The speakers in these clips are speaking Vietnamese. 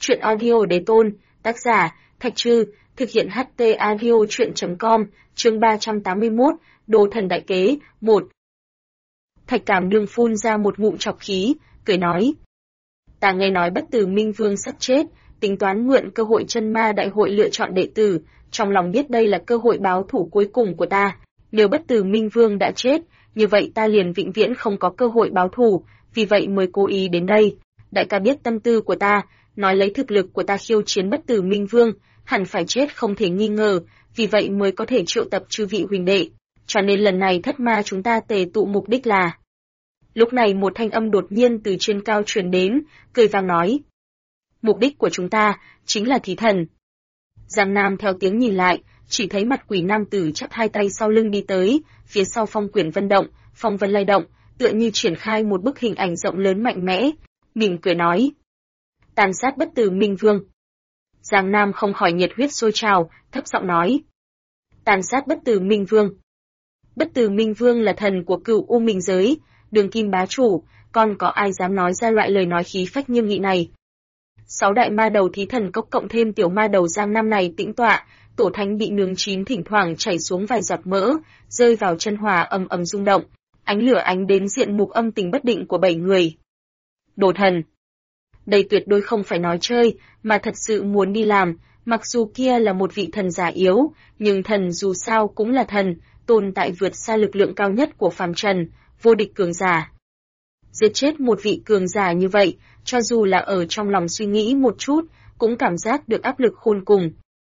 Truyện audio đế tôn, tác giả, Thạch Trư, thực hiện HT audio truyện.com, chương 381, Đồ thần đại kế, 1. Thạch Cảm Đương phun ra một ngụm trọc khí, cười nói. Ta nghe nói Bất Tử Minh Vương sắp chết, tính toán mượn cơ hội chân ma đại hội lựa chọn đệ tử, trong lòng biết đây là cơ hội báo thủ cuối cùng của ta. Nếu Bất Tử Minh Vương đã chết, như vậy ta liền vĩnh viễn không có cơ hội báo thù, vì vậy mới cố ý đến đây. Đại ca biết tâm tư của ta, nói lấy thực lực của ta khiêu chiến Bất Tử Minh Vương, hẳn phải chết không thể nghi ngờ, vì vậy mới có thể triệu tập chư vị huynh đệ. Cho nên lần này thất ma chúng ta tề tụ mục đích là... Lúc này một thanh âm đột nhiên từ trên cao truyền đến, cười vang nói. Mục đích của chúng ta chính là thí thần. Giang Nam theo tiếng nhìn lại, chỉ thấy mặt quỷ nam tử chắp hai tay sau lưng đi tới, phía sau phong quyển vân động, phong vân lay động, tựa như triển khai một bức hình ảnh rộng lớn mạnh mẽ, mỉm cười nói. Tàn sát Bất Tử Minh Vương. Giang Nam không khỏi nhiệt huyết sôi trào, thấp giọng nói. Tàn sát Bất Tử Minh Vương. Bất Tử Minh Vương là thần của Cửu U Minh giới, Đường Kim bá chủ, còn có ai dám nói ra loại lời nói khí phách nghiêm nghị này. 6 đại ma đầu thí thần cốc cộng thêm tiểu ma đầu Giang Nam này tĩnh tọa, tổ thánh bị nướng chín thỉnh thoảng chảy xuống vài giọt mỡ, rơi vào chân hòa ầm ầm rung động, ánh lửa ánh đến diện mục âm tình bất định của 7 người. Đồ thần. Đây tuyệt đối không phải nói chơi, mà thật sự muốn đi làm, mặc dù kia là một vị thần giả yếu, nhưng thần dù sao cũng là thần, tồn tại vượt xa lực lượng cao nhất của phàm trần, vô địch cường giả. Giết chết một vị cường giả như vậy, cho dù là ở trong lòng suy nghĩ một chút, cũng cảm giác được áp lực khôn cùng.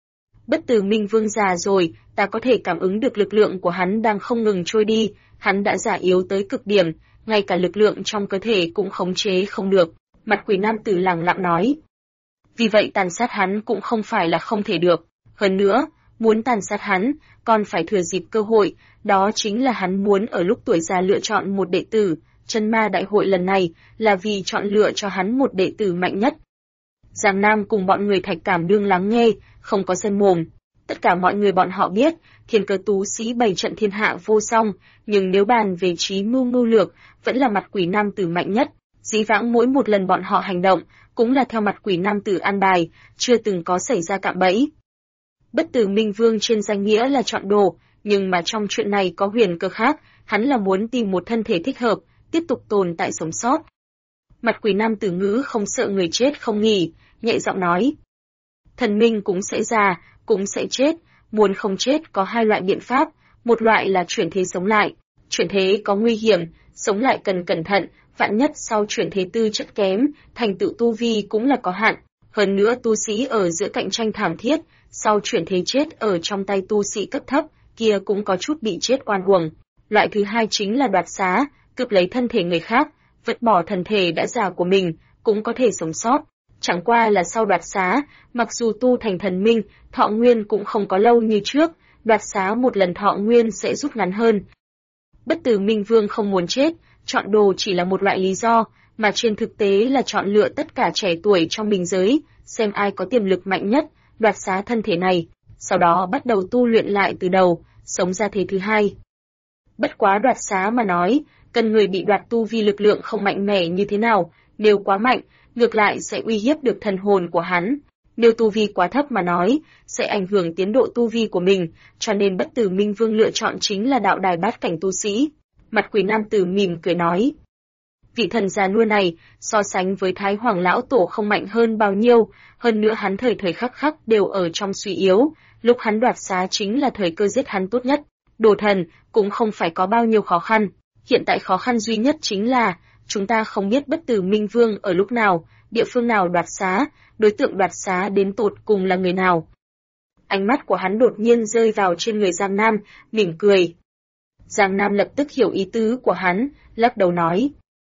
Bất Tử Minh Vương già rồi, ta có thể cảm ứng được lực lượng của hắn đang không ngừng trôi đi, hắn đã già yếu tới cực điểm, ngay cả lực lượng trong cơ thể cũng khống chế không được. Mặt quỷ nam tử lẳng lặng nói. Vì vậy tàn sát hắn cũng không phải là không thể được. Hơn nữa, muốn tàn sát hắn, còn phải thừa dịp cơ hội, đó chính là hắn muốn ở lúc tuổi già lựa chọn một đệ tử. Chân ma đại hội lần này là vì chọn lựa cho hắn một đệ tử mạnh nhất. Giang Nam cùng bọn người Thạch Cảm Đương lắng nghe, không có sơn mồm. Tất cả mọi người bọn họ biết, thiên cơ tú sĩ bày trận thiên hạ vô song, nhưng nếu bàn về trí mưu lược, vẫn là mặt quỷ nam tử mạnh nhất. Dĩ vãng mỗi một lần bọn họ hành động, cũng là theo mặt quỷ nam tử an bài, chưa từng có xảy ra cạm bẫy. Bất Tử Minh Vương trên danh nghĩa là chọn đồ, nhưng mà trong chuyện này có huyền cơ khác, hắn là muốn tìm một thân thể thích hợp, tiếp tục tồn tại sống sót. Mặt quỷ nam tử ngữ không sợ người chết không nghỉ, nhẹ giọng nói. Thần minh cũng sẽ già, cũng sẽ chết, muốn không chết có hai loại biện pháp, một loại là chuyển thế sống lại. Chuyển thế có nguy hiểm, sống lại cần cẩn thận, vạn nhất sau chuyển thế tư chất kém, thành tựu tu vi cũng là có hạn. Hơn nữa tu sĩ ở giữa cạnh tranh thảm thiết, sau chuyển thế chết ở trong tay tu sĩ cấp thấp, kia cũng có chút bị chết oan uổng. Loại thứ hai chính là đoạt xá, cướp lấy thân thể người khác, vứt bỏ thân thể đã già của mình, cũng có thể sống sót. Chẳng qua là sau đoạt xá, mặc dù tu thành thần minh, thọ nguyên cũng không có lâu như trước, đoạt xá một lần thọ nguyên sẽ rút ngắn hơn. Bất Tử Minh Vương không muốn chết, chọn đồ chỉ là một loại lý do, mà trên thực tế là chọn lựa tất cả trẻ tuổi trong bình giới, xem ai có tiềm lực mạnh nhất, đoạt xá thân thể này, sau đó bắt đầu tu luyện lại từ đầu, sống ra thế thứ hai. Bất quá đoạt xá mà nói, cần người bị đoạt tu vi lực lượng không mạnh mẽ như thế nào, nếu quá mạnh, ngược lại sẽ uy hiếp được thần hồn của hắn. Nếu tu vi quá thấp mà nói, sẽ ảnh hưởng tiến độ tu vi của mình, cho nên Bất Tử Minh Vương lựa chọn chính là đạo đài bát cảnh tu sĩ. Mặt quỷ nam tử mỉm cười nói. Vị thần già nua này, so sánh với Thái Hoàng Lão Tổ không mạnh hơn bao nhiêu, hơn nữa hắn thời thời khắc khắc đều ở trong suy yếu, lúc hắn đoạt xá chính là thời cơ giết hắn tốt nhất. Đồ thần, cũng không phải có bao nhiêu khó khăn, hiện tại khó khăn duy nhất chính là, chúng ta không biết Bất Tử Minh Vương ở lúc nào, địa phương nào đoạt xá, đối tượng đoạt xá đến tột cùng là người nào. Ánh mắt của hắn đột nhiên rơi vào trên người Giang Nam, mỉm cười. Giang Nam lập tức hiểu ý tứ của hắn, lắc đầu nói.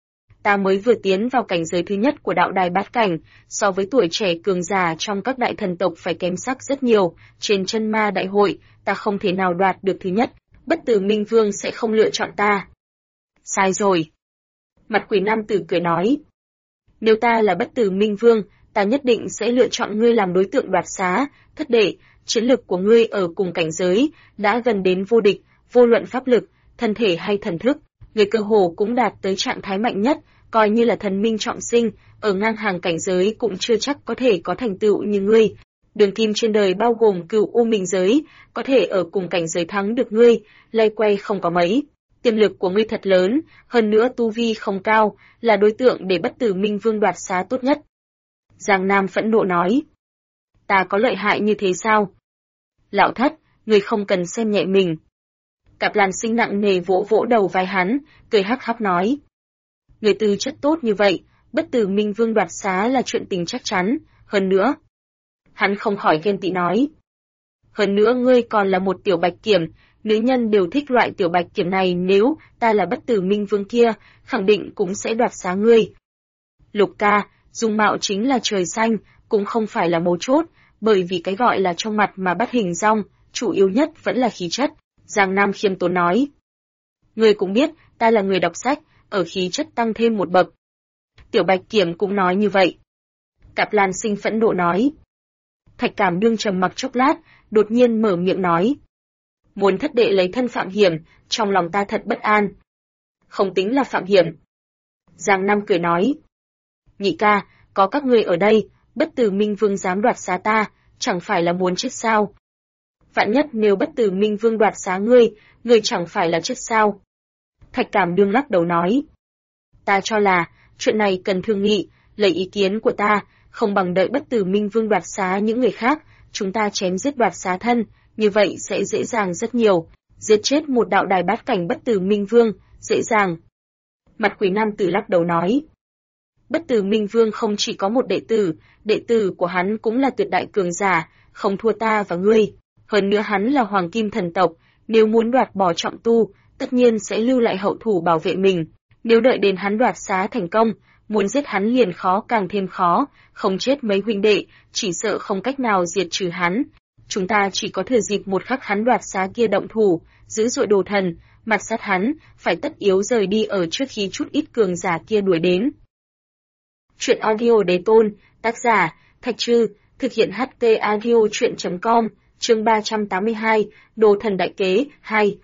Ta mới vừa tiến vào cảnh giới thứ nhất của đạo đài bát cảnh, so với tuổi trẻ cường giả trong các đại thần tộc phải kém sắc rất nhiều, trên chân ma đại hội, ta không thể nào đoạt được thứ nhất, Bất Tử Minh Vương sẽ không lựa chọn ta. Sai rồi. Mặt quỷ nam tử cười nói. Nếu ta là Bất Tử Minh Vương, ta nhất định sẽ lựa chọn ngươi làm đối tượng đoạt xá, thất đệ, chiến lực của ngươi ở cùng cảnh giới, đã gần đến vô địch, vô luận pháp lực, thân thể hay thần thức, người cơ hồ cũng đạt tới trạng thái mạnh nhất, coi như là thần minh trọng sinh, ở ngang hàng cảnh giới cũng chưa chắc có thể có thành tựu như ngươi. Đường kim trên đời bao gồm Cửu U Minh giới, có thể ở cùng cảnh giới thắng được ngươi, lay quay không có mấy. Tiềm lực của ngươi thật lớn, hơn nữa tu vi không cao, là đối tượng để Bất Tử Minh Vương đoạt xá tốt nhất. Giang Nam phẫn nộ nói. Ta có lợi hại như thế sao? Lão thất, ngươi không cần xem nhẹ mình. Cạp Lan Sinh nặng nề vỗ vỗ đầu vai hắn, cười hắc hắc nói. Người tư chất tốt như vậy, Bất Tử Minh Vương đoạt xá là chuyện tình chắc chắn, hơn nữa. Hắn không khỏi ghen tị nói. Hơn nữa ngươi còn là một tiểu bạch kiểm, nữ nhân đều thích loại tiểu bạch kiểm này, nếu ta là Bất Tử Minh Vương kia, khẳng định cũng sẽ đoạt xá ngươi. Lục ca, dung mạo chính là trời xanh, cũng không phải là mấu chốt, bởi vì cái gọi là trong mặt mà bắt hình dong, chủ yếu nhất vẫn là khí chất. Giang Nam khiêm tốn nói. Ngươi cũng biết, ta là người đọc sách, ở khí chất tăng thêm một bậc. Tiểu bạch kiểm cũng nói như vậy. Cạp Lan Sinh phẫn nộ nói. Thạch Cảm Đương trầm mặc chốc lát, đột nhiên mở miệng nói. Muốn thất đệ lấy thân phạm hiểm, trong lòng ta thật bất an. Không tính là phạm hiểm. Giang Nam cười nói. Nhị ca, có các ngươi ở đây, Bất Tử Minh Vương dám đoạt xá ta, chẳng phải là muốn chết sao? Vạn nhất nếu Bất Tử Minh Vương đoạt xá ngươi, ngươi chẳng phải là chết sao? Thạch Cảm Đương lắc đầu nói. Ta cho là, chuyện này cần thương nghị, lấy ý kiến của ta, không bằng đợi Bất Tử Minh Vương đoạt xá những người khác, chúng ta chém giết đoạt xá thân, như vậy sẽ dễ dàng rất nhiều. Giết chết một đạo đài bát cảnh Bất Tử Minh Vương, dễ dàng. Mặt Quỷ Nam Tử lắc đầu nói. Bất Tử Minh Vương không chỉ có một đệ tử của hắn cũng là tuyệt đại cường giả, không thua ta và ngươi. Hơn nữa hắn là Hoàng Kim thần tộc, nếu muốn đoạt bỏ trọng tu, tất nhiên sẽ lưu lại hậu thủ bảo vệ mình. Nếu đợi đến hắn đoạt xá thành công, muốn giết hắn liền khó càng thêm khó, không chết mấy huynh đệ, chỉ sợ không cách nào diệt trừ hắn. Chúng ta chỉ có thừa dịp một khắc hắn đoạt xá kia động thủ, giữ dội đồ thần, mặt sát hắn, phải tất yếu rời đi ở trước khi chút ít cường giả kia đuổi đến. Chuyện audio Đế Tôn, tác giả, Thạch Trư, thực hiện HT audio chuyện.com, chương 382, Đồ Thần Đại Kế, 2.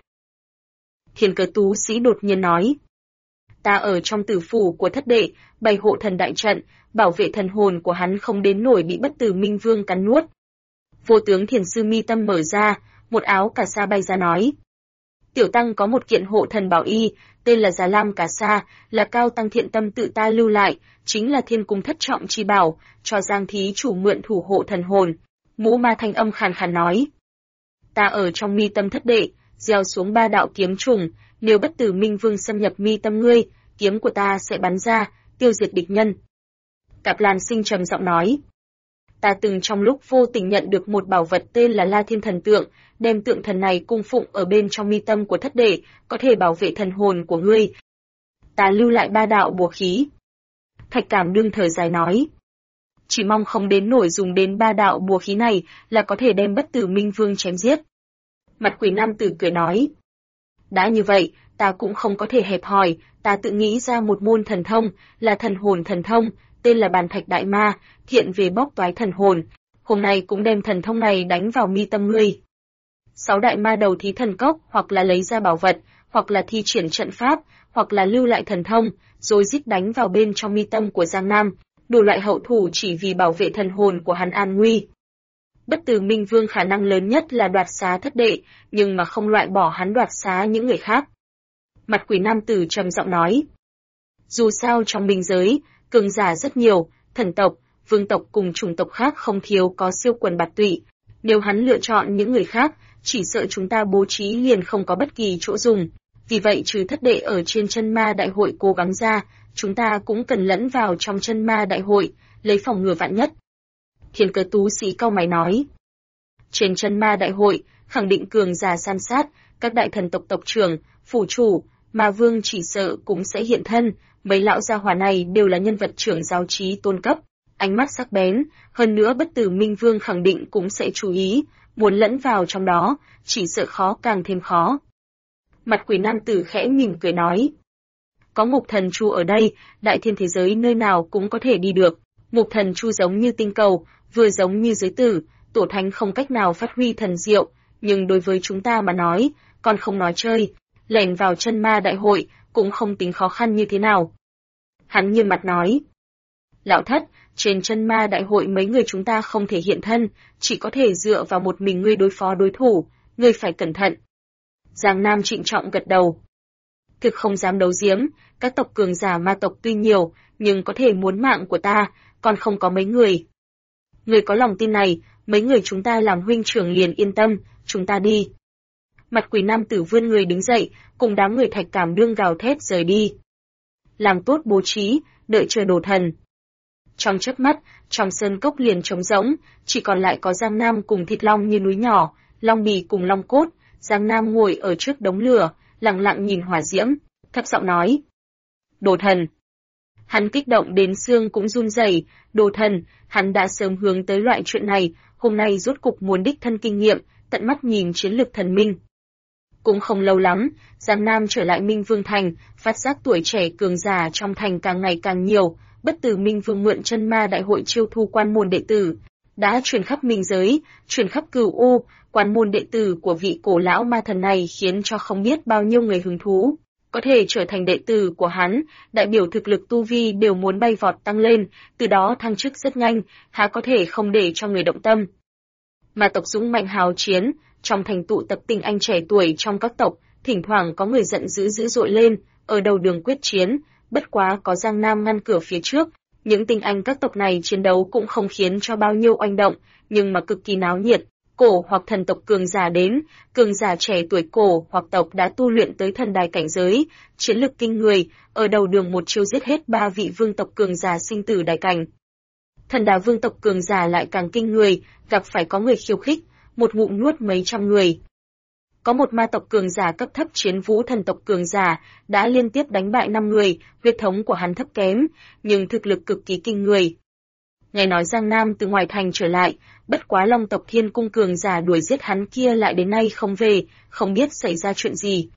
Thiên Cơ Tú Sĩ đột nhiên nói. Ta ở trong tử phủ của thất đệ, bày hộ thần đại trận, bảo vệ thần hồn của hắn không đến nổi bị Bất Tử Minh Vương cắn nuốt. Vô tướng Thiền Sư mi tâm mở ra, một áo cà sa bay ra nói. Tiểu tăng có một kiện hộ thần bảo y, tên là Già Lam Cà Sa, là cao tăng thiện tâm tự ta lưu lại, chính là thiên cung thất trọng chi bảo, cho Giang thí chủ mượn thủ hộ thần hồn. Mũ Ma thanh âm khàn khàn nói. Ta ở trong mi tâm thất đệ, gieo xuống 3 đạo kiếm trùng, nếu Bất Tử Minh Vương xâm nhập mi tâm ngươi, kiếm của ta sẽ bắn ra, tiêu diệt địch nhân. Cạp Lan Sinh trầm giọng nói. Ta từng trong lúc vô tình nhận được một bảo vật tên là La Thiên Thần Tượng, đem tượng thần này cung phụng ở bên trong mi tâm của thất đệ, có thể bảo vệ thần hồn của ngươi. Ta lưu lại 3 đạo bùa khí. Thạch Cảm Đương thở dài nói. Chỉ mong không đến nổi dùng đến 3 đạo bùa khí này là có thể đem Bất Tử Minh Vương chém giết. Mặt Quỷ Nam Tử cười nói. Đã như vậy, ta cũng không có thể hẹp hòi, ta tự nghĩ ra một môn thần thông, là thần hồn thần thông, tên là Bàn Thạch Đại Ma, thiện về bóc toái thần hồn. Hôm nay cũng đem thần thông này đánh vào mi tâm ngươi. 6 đại ma đầu thí thần cốc, hoặc là lấy ra bảo vật, hoặc là thi triển trận pháp, hoặc là lưu lại thần thông, rồi giết đánh vào bên trong mi tâm của Giang Nam, đủ loại hậu thủ chỉ vì bảo vệ thần hồn của hắn an nguy. Bất Tử Minh Vương khả năng lớn nhất là đoạt xá thất đệ, nhưng mà không loại bỏ hắn đoạt xá những người khác. Mặt Quỷ Nam Tử trầm giọng nói. Dù sao trong minh giới, cường giả rất nhiều, thần tộc, vương tộc cùng chủng tộc khác không thiếu có siêu quần bạt tụy. Nếu hắn lựa chọn những người khác, chỉ sợ chúng ta bố trí liền không có bất kỳ chỗ dùng. Vì vậy trừ thất đệ ở trên chân ma đại hội cố gắng ra, chúng ta cũng cần lẫn vào trong chân ma đại hội, lấy phòng ngừa vạn nhất. Thiên Cơ Tú Sĩ cau mày nói. Trên chân ma đại hội, khẳng định cường giả san sát, các đại thần tộc tộc trưởng, phủ chủ, ma vương chỉ sợ cũng sẽ hiện thân, mấy lão gia hỏa này đều là nhân vật trưởng giáo trí tôn cấp, ánh mắt sắc bén, hơn nữa Bất Tử Minh Vương khẳng định cũng sẽ chú ý, muốn lẫn vào trong đó, chỉ sợ khó càng thêm khó. Mặt Quỷ Nam Tử khẽ mỉm cười nói. Có Ngục Thần Chu ở đây, đại thiên thế giới nơi nào cũng có thể đi được. Ngục Thần Chu giống như tinh cầu, vừa giống như giới tử, tổ thánh không cách nào phát huy thần diệu, nhưng đối với chúng ta mà nói, còn không nói chơi, lẻn vào chân ma đại hội cũng không tính khó khăn như thế nào. Hắn nghiêm mặt nói. Lão thất, trên chân ma đại hội mấy người chúng ta không thể hiện thân, chỉ có thể dựa vào một mình ngươi đối phó đối thủ, ngươi phải cẩn thận. Giang Nam trịnh trọng gật đầu. Thực không dám đấu giếm, các tộc cường giả ma tộc tuy nhiều, nhưng có thể muốn mạng của ta, còn không có mấy người. Người có lòng tin này, mấy người chúng ta làm huynh trưởng liền yên tâm, chúng ta đi. Mặt quỷ nam tử vươn người đứng dậy, cùng đám người Thạch Cảm Đương gào thét rời đi. Làm tốt bố trí, đợi chờ đồ thần. Trong chớp mắt, trong sơn cốc liền trống rỗng, chỉ còn lại có Giang Nam cùng thịt long như núi nhỏ, long bì cùng long cốt. Giang Nam ngồi ở trước đống lửa, lặng lặng nhìn hỏa diễm, thấp giọng nói. Đồ thần. Hắn kích động đến xương cũng run rẩy. Đồ thần, hắn đã sớm hướng tới loại chuyện này, hôm nay rốt cục muốn đích thân kinh nghiệm, tận mắt nhìn chiến lực thần minh. Cũng không lâu lắm, Giang Nam trở lại Minh Vương Thành, phát giác tuổi trẻ cường giả trong thành càng ngày càng nhiều, bất tử Minh Vương mượn chân ma đại hội chiêu thu quan môn đệ tử, đã truyền khắp minh giới, truyền khắp cửu u, quan môn đệ tử của vị cổ lão ma thần này khiến cho không biết bao nhiêu người hứng thú. Có thể trở thành đệ tử của hắn, đại biểu thực lực tu vi đều muốn bay vọt tăng lên, từ đó thăng chức rất nhanh, há có thể không để cho người động tâm. Ma tộc dũng mạnh hào chiến, trong thành tụ tập tinh anh trẻ tuổi trong các tộc, thỉnh thoảng có người giận dữ dữ dội lên, ở đầu đường quyết chiến, bất quá có Giang Nam ngăn cửa phía trước, những tinh anh các tộc này chiến đấu cũng không khiến cho bao nhiêu oanh động, nhưng mà cực kỳ náo nhiệt. Cổ hoặc thần tộc cường giả đến, cường giả trẻ tuổi cổ hoặc tộc đã tu luyện tới thần đài cảnh giới, chiến lực kinh người, ở đầu đường một chiêu giết hết 3 vị vương tộc cường giả sinh tử đài cảnh. Thần đà vương tộc cường giả lại càng kinh người, gặp phải có người khiêu khích, một ngụm nuốt mấy trăm người. Có một ma tộc cường giả cấp thấp chiến vũ thần tộc cường giả, đã liên tiếp đánh bại 5 người, huyết thống của hắn thấp kém, nhưng thực lực cực kỳ kinh người. Nghe nói Giang Nam từ ngoài thành trở lại, bất quá Long tộc Thiên Cung cường giả đuổi giết hắn kia lại đến nay không về, không biết xảy ra chuyện gì.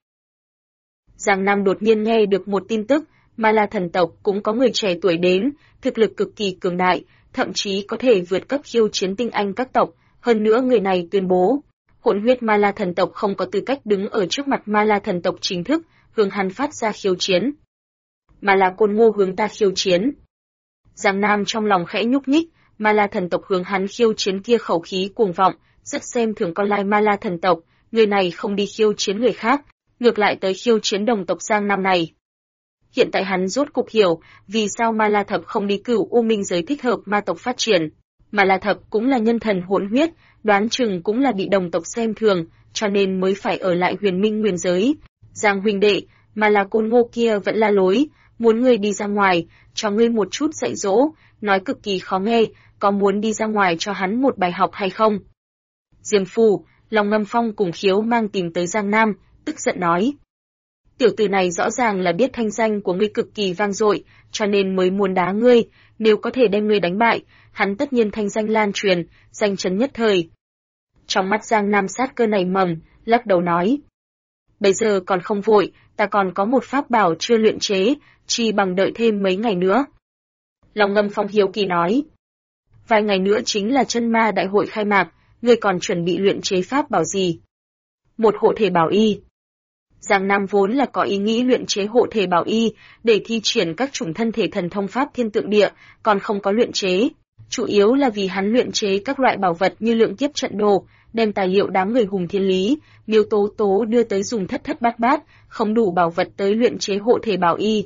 Giang Nam đột nhiên nghe được một tin tức, Ma La thần tộc cũng có người trẻ tuổi đến, thực lực cực kỳ cường đại, thậm chí có thể vượt cấp khiêu chiến tinh anh các tộc, hơn nữa người này tuyên bố, hỗn huyết Ma La thần tộc không có tư cách đứng ở trước mặt Ma La thần tộc chính thức, hướng hắn phát ra khiêu chiến. Ma La Côn Ngô hướng ta khiêu chiến. Giang Nam trong lòng khẽ nhúc nhích, Ma La thần tộc hướng hắn khiêu chiến kia khẩu khí cuồng vọng, rất xem thường con lai Ma La thần tộc, người này không đi khiêu chiến người khác, ngược lại tới khiêu chiến đồng tộc Giang Nam này. Hiện tại hắn rốt cục hiểu, vì sao Ma La Thập không đi cửu u minh giới thích hợp ma tộc phát triển. Ma La Thập cũng là nhân thần hỗn huyết, đoán chừng cũng là bị đồng tộc xem thường, cho nên mới phải ở lại huyền minh nguyên giới. Giang huynh đệ, Ma La Côn Ngô kia vẫn la lối, muốn ngươi đi ra ngoài, cho ngươi một chút dạy dỗ, nói cực kỳ khó nghe, có muốn đi ra ngoài cho hắn một bài học hay không? Diêm Phù, Long Ngâm Phong cùng Khiếu Mang tìm tới Giang Nam, tức giận nói. Tiểu tử này rõ ràng là biết thanh danh của ngươi cực kỳ vang dội, cho nên mới muốn đá ngươi, nếu có thể đem ngươi đánh bại, hắn tất nhiên thanh danh lan truyền, danh chấn nhất thời. Trong mắt Giang Nam sát cơ nảy mầm, lắc đầu nói. Bây giờ còn không vội, ta còn có một pháp bảo chưa luyện chế, chi bằng đợi thêm mấy ngày nữa. Long Ngâm Phong hiếu kỳ nói. Vài ngày nữa chính là chân ma đại hội khai mạc, ngươi còn chuẩn bị luyện chế pháp bảo gì? Một hộ thể bảo y. Giang Nam vốn là có ý nghĩ luyện chế hộ thể bảo y, để thi triển các chủng thân thể thần thông pháp thiên tượng địa, còn không có luyện chế. Chủ yếu là vì hắn luyện chế các loại bảo vật như lượng kiếp trận đồ, đem tài liệu đám người hùng thiên lý, Miêu Tố Tố đưa tới dùng thất thất bát bát, không đủ bảo vật tới luyện chế hộ thể bảo y.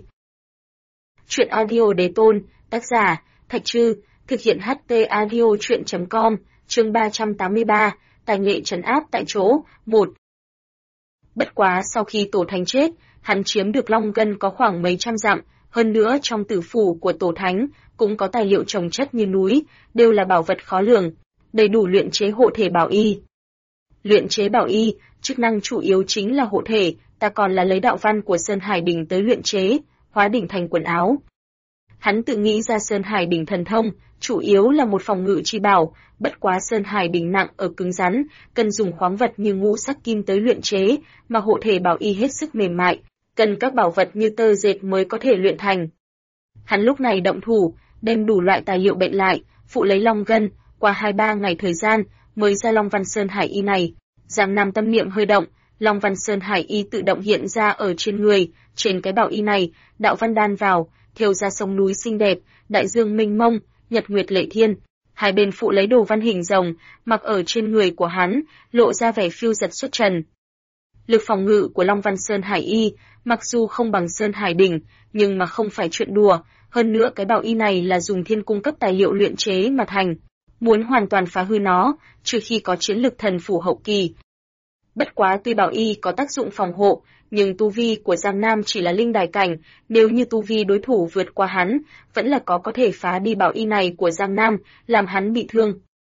Chuyện audio Đế Tôn, tác giả, Thạch Trư, thực hiện HT audio chuyện.com, chương 383, tài nghệ trấn áp tại chỗ, 1. Bất quá sau khi Tổ Thánh chết, hắn chiếm được Long Gân có khoảng mấy trăm dặm, hơn nữa trong tử phủ của Tổ Thánh cũng có tài liệu trồng chất như núi, đều là bảo vật khó lường, đầy đủ luyện chế hộ thể bảo y. Luyện chế bảo y, chức năng chủ yếu chính là hộ thể, ta còn là lấy đạo văn của Sơn Hải Đỉnh tới luyện chế, hóa đỉnh thành quần áo. Hắn tự nghĩ ra Sơn Hải Đỉnh thần thông, chủ yếu là một phòng ngự chi bảo, bất quá Sơn Hải Đỉnh nặng ở cứng rắn, cần dùng khoáng vật như ngũ sắc kim tới luyện chế, mà hộ thể bảo y hết sức mềm mại, cần các bảo vật như tơ dệt mới có thể luyện thành. Hắn lúc này động thủ, đem đủ loại tài liệu bệnh lại, phụ lấy Long Gân, qua 2-3 ngày thời gian, mới ra Long Văn Sơn Hải Y này. Giang Nam tâm niệm hơi động, Long Văn Sơn Hải Y tự động hiện ra ở trên người, trên cái bảo y này, đạo văn đan vào, thêu ra sông núi xinh đẹp, đại dương mênh mông, nhật nguyệt lệ thiên. Hai bên phụ lấy đồ văn hình rồng, mặc ở trên người của hắn, lộ ra vẻ phiêu dật xuất trần. Lực phòng ngự của Long Văn Sơn Hải Y, mặc dù không bằng Sơn Hải Đỉnh, nhưng mà không phải chuyện đùa, hơn nữa cái bảo y này là dùng thiên cung cấp tài liệu luyện chế mà thành. Muốn hoàn toàn phá hư nó, trừ khi có chiến lực thần phủ hậu kỳ. Bất quá tuy bảo y có tác dụng phòng hộ, nhưng tu vi của Giang Nam chỉ là linh đài cảnh, nếu như tu vi đối thủ vượt qua hắn, vẫn là có thể phá đi bảo y này của Giang Nam, làm hắn bị thương.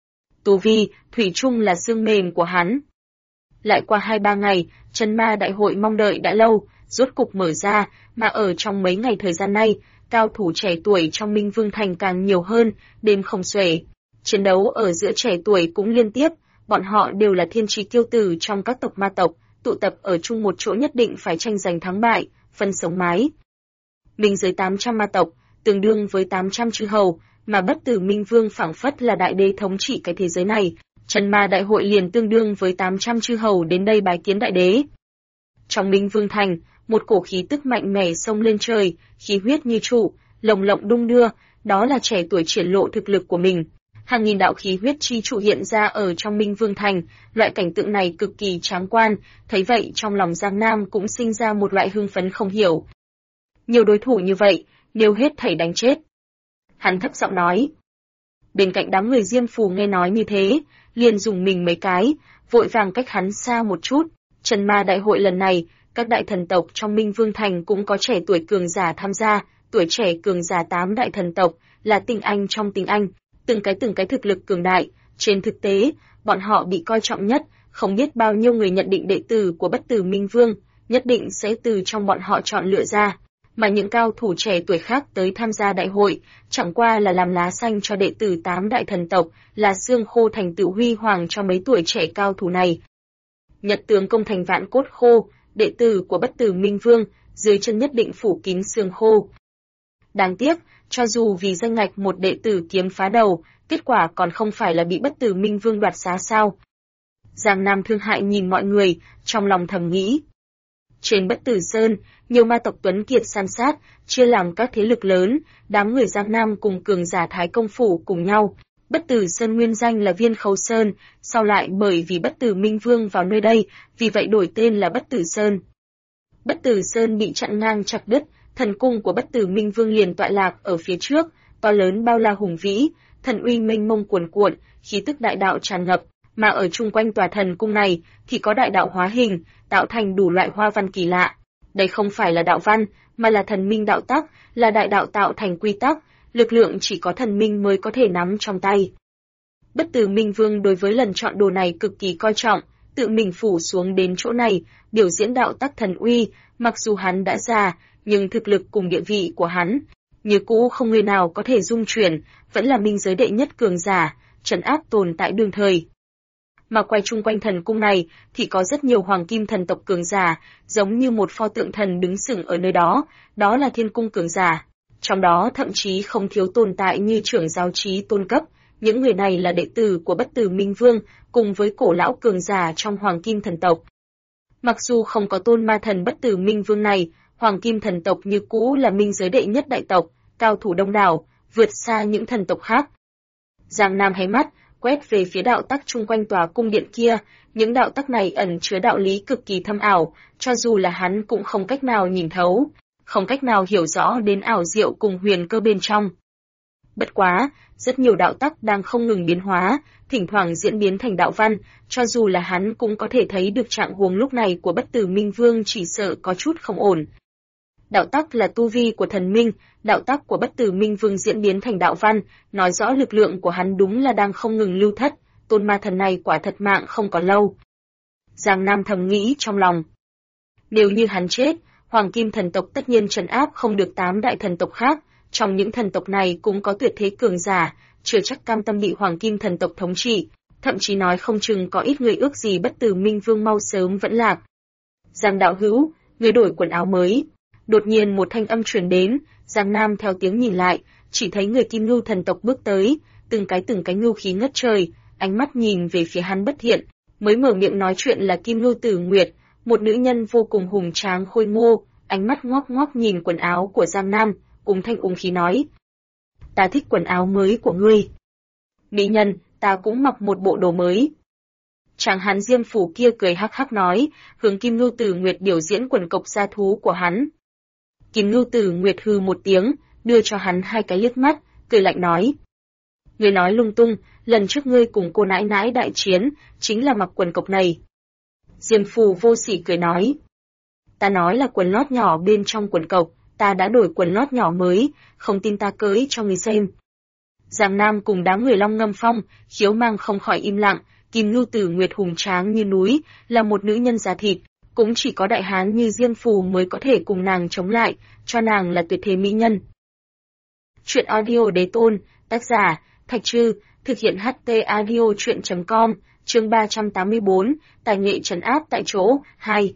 Tu vi, thủy chung là xương mềm của hắn. Lại qua 2-3 ngày, Chân Ma Đại hội mong đợi đã lâu, rốt cục mở ra, mà ở trong mấy ngày thời gian này, cao thủ trẻ tuổi trong Minh Vương Thành càng nhiều hơn, đêm không xuể. Chiến đấu ở giữa trẻ tuổi cũng liên tiếp, bọn họ đều là thiên trí kiêu tử trong các tộc ma tộc, tụ tập ở chung một chỗ nhất định phải tranh giành thắng bại, phân sống mái. Minh giới 800 ma tộc, tương đương với 800 chư hầu, mà Bất Tử Minh Vương phảng phất là đại đế thống trị cái thế giới này, Chân Ma Đại hội liền tương đương với 800 chư hầu đến đây bái kiến đại đế. Trong Minh Vương Thành, một cổ khí tức mạnh mẽ xông lên trời, khí huyết như trụ, lồng lộng đung đưa, đó là trẻ tuổi triển lộ thực lực của mình. Hàng nghìn đạo khí huyết chi trụ hiện ra ở trong Minh Vương Thành, loại cảnh tượng này cực kỳ tráng quan, thấy vậy trong lòng Giang Nam cũng sinh ra một loại hưng phấn không hiểu. Nhiều đối thủ như vậy, nếu hết thảy đánh chết. Hắn thấp giọng nói. Bên cạnh đám người Diêm Phù nghe nói như thế, liền dùng mình mấy cái, vội vàng cách hắn xa một chút. Chân Ma Đại hội lần này, các đại thần tộc trong Minh Vương Thành cũng có trẻ tuổi cường giả tham gia, tuổi trẻ cường giả 8 đại thần tộc, là tinh anh trong tinh anh, từng cái thực lực cường đại, trên thực tế, bọn họ bị coi trọng nhất, không biết bao nhiêu người nhận định đệ tử của Bất Tử Minh Vương, nhất định sẽ từ trong bọn họ chọn lựa ra, mà những cao thủ trẻ tuổi khác tới tham gia đại hội, chẳng qua là làm lá xanh cho đệ tử 8 đại thần tộc, là xương khô thành tựu huy hoàng cho mấy tuổi trẻ cao thủ này. Nhật tướng công thành vạn cốt khô, đệ tử của Bất Tử Minh Vương, dưới chân nhất định phủ kín xương khô. Đáng tiếc, cho dù vì danh ngạch một đệ tử kiếm phá đầu, kết quả còn không phải là bị Bất Tử Minh Vương đoạt xá sao. Giang Nam thương hại nhìn mọi người, trong lòng thầm nghĩ. Trên Bất Tử Sơn, nhiều ma tộc tuấn kiệt san sát, chia làm các thế lực lớn, đám người Giang Nam cùng cường giả Thái Công Phủ cùng nhau. Bất Tử Sơn nguyên danh là Viên Khấu Sơn, sau lại bởi vì Bất Tử Minh Vương vào nơi đây, vì vậy đổi tên là Bất Tử Sơn. Bất Tử Sơn bị chặn ngang chặt đứt, thần cung của Bất Tử Minh Vương liền tọa lạc ở phía trước, to lớn bao la hùng vĩ, thần uy mênh mông cuồn cuộn, khí tức đại đạo tràn ngập, mà ở chung quanh tòa thần cung này thì có đại đạo hóa hình, tạo thành đủ loại hoa văn kỳ lạ. Đây không phải là đạo văn, mà là thần minh đạo tắc, là đại đạo tạo thành quy tắc, lực lượng chỉ có thần minh mới có thể nắm trong tay. Bất Tử Minh Vương đối với lần chọn đồ này cực kỳ coi trọng, tự mình phủ xuống đến chỗ này, biểu diễn đạo tắc thần uy, mặc dù hắn đã già, nhưng thực lực cùng địa vị của hắn, như cũ không người nào có thể dung chuyển, vẫn là minh giới đệ nhất cường giả, trấn áp tồn tại đương thời. Mà quay chung quanh thần cung này thì có rất nhiều hoàng kim thần tộc cường giả, giống như một pho tượng thần đứng sừng ở nơi đó, đó là thiên cung cường giả. Trong đó thậm chí không thiếu tồn tại như trưởng giáo trí tôn cấp, những người này là đệ tử của Bất Tử Minh Vương, cùng với cổ lão cường giả trong hoàng kim thần tộc. Mặc dù không có tôn ma thần Bất Tử Minh Vương này, hoàng kim thần tộc như cũ là minh giới đệ nhất đại tộc, cao thủ đông đảo, vượt xa những thần tộc khác. Giang Nam hé mắt, quét về phía đạo tắc chung quanh tòa cung điện kia, những đạo tắc này ẩn chứa đạo lý cực kỳ thâm ảo, cho dù là hắn cũng không cách nào nhìn thấu, không cách nào hiểu rõ đến ảo diệu cùng huyền cơ bên trong. Bất quá, rất nhiều đạo tắc đang không ngừng biến hóa, thỉnh thoảng diễn biến thành đạo văn, cho dù là hắn cũng có thể thấy được trạng huống lúc này của Bất Tử Minh Vương chỉ sợ có chút không ổn. Đạo tắc là tu vi của thần minh, đạo tắc của Bất Tử Minh Vương diễn biến thành đạo văn, nói rõ lực lượng của hắn đúng là đang không ngừng lưu thất, tôn ma thần này quả thật mạng không còn lâu. Giang Nam thầm nghĩ trong lòng. Nếu như hắn chết, hoàng kim thần tộc tất nhiên trấn áp không được 8 đại thần tộc khác, trong những thần tộc này cũng có tuyệt thế cường giả, chưa chắc cam tâm bị hoàng kim thần tộc thống trị, thậm chí nói không chừng có ít người ước gì Bất Tử Minh Vương mau sớm vẫn lạc. Giang đạo hữu, người đổi quần áo mới. Đột nhiên một thanh âm truyền đến, Giang Nam theo tiếng nhìn lại, chỉ thấy người Kim Ngưu thần tộc bước tới, từng cái ngưu khí ngất trời, ánh mắt nhìn về phía hắn bất thiện, mới mở miệng nói chuyện là Kim Ngưu Tử Nguyệt, một nữ nhân vô cùng hùng tráng khôi ngô, ánh mắt ngoác ngoác nhìn quần áo của Giang Nam, cùng thanh ung khí nói. Ta thích quần áo mới của ngươi. Mỹ nhân, ta cũng mặc một bộ đồ mới. Chàng hán Diêm Phủ kia cười hắc hắc nói, hướng Kim Ngưu Tử Nguyệt biểu diễn quần cộc gia thú của hắn. Kim Ngưu Tử Nguyệt hừ một tiếng, đưa cho hắn hai cái liếc mắt, cười lạnh nói. Ngươi nói lung tung, lần trước ngươi cùng cô nãi nãi đại chiến, chính là mặc quần cộc này. Diêm Phù vô sỉ cười nói. Ta nói là quần lót nhỏ bên trong quần cộc, ta đã đổi quần lót nhỏ mới, không tin ta cưới cho ngươi xem. Giang Nam cùng đám người Long Ngâm Phong, Khiếu Mang không khỏi im lặng, Kim Ngưu Tử Nguyệt hùng tráng như núi, là một nữ nhân da thịt, cũng chỉ có đại hán như Diêm Phù mới có thể cùng nàng chống lại, cho nàng là tuyệt thế mỹ nhân. Chuyện audio đế tôn, tác giả, Thạch Trư, thực hiện HT audio chuyện.com, chương 384, tài nghệ trấn áp tại chỗ, 2.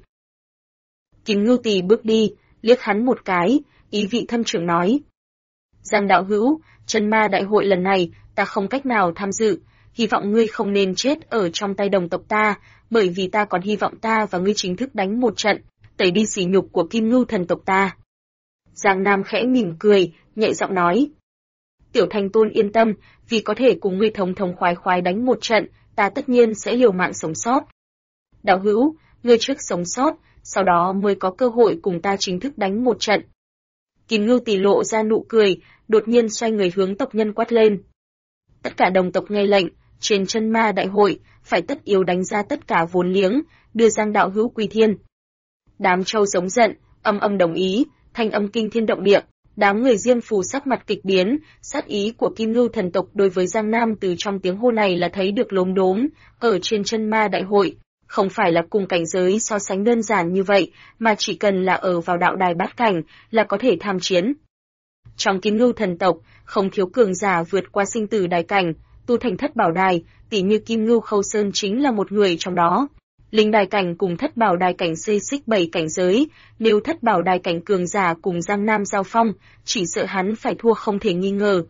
Kim Ngưu Tỳ bước đi, liếc hắn một cái, ý vị thâm trường nói. Giang đạo hữu, Chân Ma đại hội lần này, ta không cách nào tham dự, hy vọng ngươi không nên chết ở trong tay đồng tộc ta, bởi vì ta còn hy vọng ta và ngươi chính thức đánh một trận, tẩy đi sỉ nhục của Kim Ngưu thần tộc ta. Giang Nam khẽ mỉm cười, nhẹ giọng nói. Tiểu Thành Tôn yên tâm, vì có thể cùng ngươi thống thống khoái khoái đánh một trận, ta tất nhiên sẽ liều mạng sống sót. Đạo hữu, ngươi trước sống sót, sau đó mới có cơ hội cùng ta chính thức đánh một trận. Kim Ngưu Tỳ lộ ra nụ cười, đột nhiên xoay người hướng tộc nhân quát lên. Tất cả đồng tộc nghe lệnh, trên Chân Ma đại hội, phải tất yếu đánh ra tất cả vốn liếng, đưa Giang đạo hữu quy thiên. Đám trâu giống giận, âm âm đồng ý, thanh âm kinh thiên động địa. Đám người Diêm Phù sắc mặt kịch biến, sát ý của Kim Ngưu thần tộc đối với Giang Nam từ trong tiếng hô này là thấy được lốm đốm, ở trên Chân Ma đại hội, không phải là cùng cảnh giới so sánh đơn giản như vậy, mà chỉ cần là ở vào đạo đài bát cảnh, là có thể tham chiến. Trong Kim Ngưu thần tộc, không thiếu cường giả vượt qua sinh tử đài cảnh, tu thành thất bảo đài, tỉ như Kim Ngưu Khâu Sơn chính là một người trong đó. Linh đài cảnh cùng thất bảo đài cảnh xê xích 7 cảnh giới, nếu thất bảo đài cảnh cường giả cùng Giang Nam giao phong, chỉ sợ hắn phải thua không thể nghi ngờ.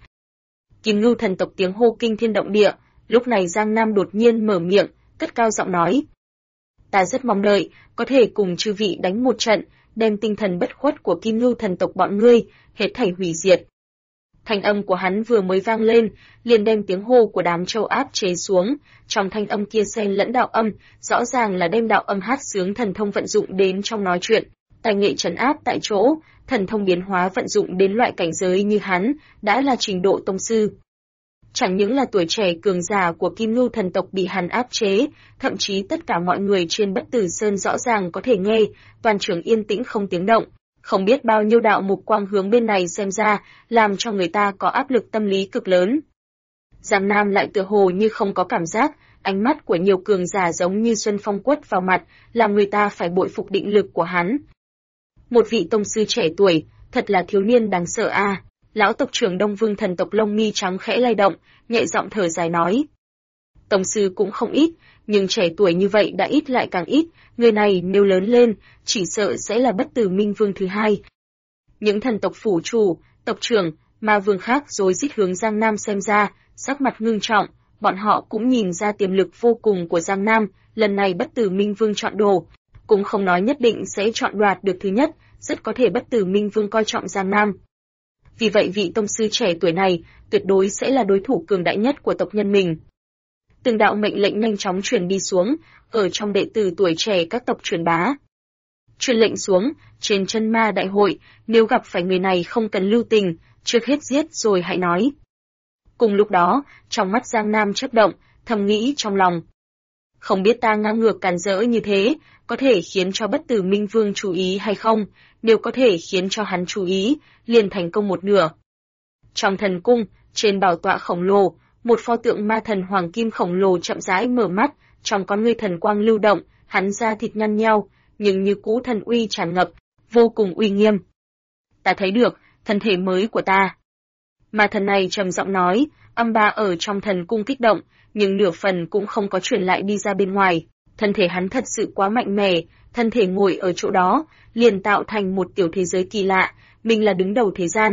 Kim Ngưu thần tộc tiếng hô kinh thiên động địa, lúc này Giang Nam đột nhiên mở miệng, cất cao giọng nói. Ta rất mong đợi, có thể cùng chư vị đánh một trận, đem tinh thần bất khuất của Kim Ngưu thần tộc bọn ngươi, hết thảy hủy diệt. Thanh âm của hắn vừa mới vang lên, liền đem tiếng hô của đám châu áp chế xuống, trong thanh âm kia xen lẫn đạo âm, rõ ràng là đem đạo âm hát sướng thần thông vận dụng đến trong nói chuyện, tài nghệ trấn áp tại chỗ, thần thông biến hóa vận dụng đến loại cảnh giới như hắn, đã là trình độ tông sư. Chẳng những là tuổi trẻ cường giả của Kim Ngưu thần tộc bị hắn áp chế, thậm chí tất cả mọi người trên Bất Tử Sơn rõ ràng có thể nghe, toàn trường yên tĩnh không tiếng động. Không biết bao nhiêu đạo mục quang hướng bên này xem ra, làm cho người ta có áp lực tâm lý cực lớn. Giang Nam lại tựa hồ như không có cảm giác, ánh mắt của nhiều cường giả giống như xuân phong quất vào mặt, làm người ta phải bội phục định lực của hắn. Một vị tông sư trẻ tuổi, thật là thiếu niên đáng sợ a. Lão tộc trưởng Đông Vương thần tộc lông mi trắng khẽ lay động, nhẹ giọng thở dài nói. Tông sư cũng không ít, nhưng trẻ tuổi như vậy đã ít lại càng ít, người này nếu lớn lên, chỉ sợ sẽ là Bất Tử Minh Vương thứ hai. Những thần tộc phủ chủ, tộc trưởng, ma vương khác rối rít hướng Giang Nam xem ra, sắc mặt ngưng trọng, bọn họ cũng nhìn ra tiềm lực vô cùng của Giang Nam, lần này Bất Tử Minh Vương chọn đồ, cũng không nói nhất định sẽ chọn đoạt được thứ nhất, rất có thể Bất Tử Minh Vương coi trọng Giang Nam. Vì vậy vị tông sư trẻ tuổi này, tuyệt đối sẽ là đối thủ cường đại nhất của tộc nhân mình. Từng đạo mệnh lệnh nhanh chóng truyền đi xuống, ở trong đệ tử tuổi trẻ các tộc truyền bá. Truyền lệnh xuống, trên Chân Ma đại hội, nếu gặp phải người này không cần lưu tình, trước hết giết rồi hãy nói. Cùng lúc đó, trong mắt Giang Nam chớp động, thầm nghĩ trong lòng. Không biết ta ngang ngược càn rỡ như thế, có thể khiến cho Bất Tử Minh Vương chú ý hay không, nếu có thể khiến cho hắn chú ý, liền thành công một nửa. Trong thần cung, trên bảo tọa khổng lồ, một pho tượng ma thần hoàng kim khổng lồ chậm rãi mở mắt, trong con ngươi thần quang lưu động, hắn da thịt nhăn nheo, nhưng như cũ thần uy tràn ngập, vô cùng uy nghiêm. Ta thấy được, thân thể mới của ta. Ma thần này trầm giọng nói, âm ba ở trong thần cung kích động, nhưng nửa phần cũng không có truyền lại đi ra bên ngoài. Thân thể hắn thật sự quá mạnh mẽ, thân thể ngồi ở chỗ đó, liền tạo thành một tiểu thế giới kỳ lạ, mình là đứng đầu thế gian.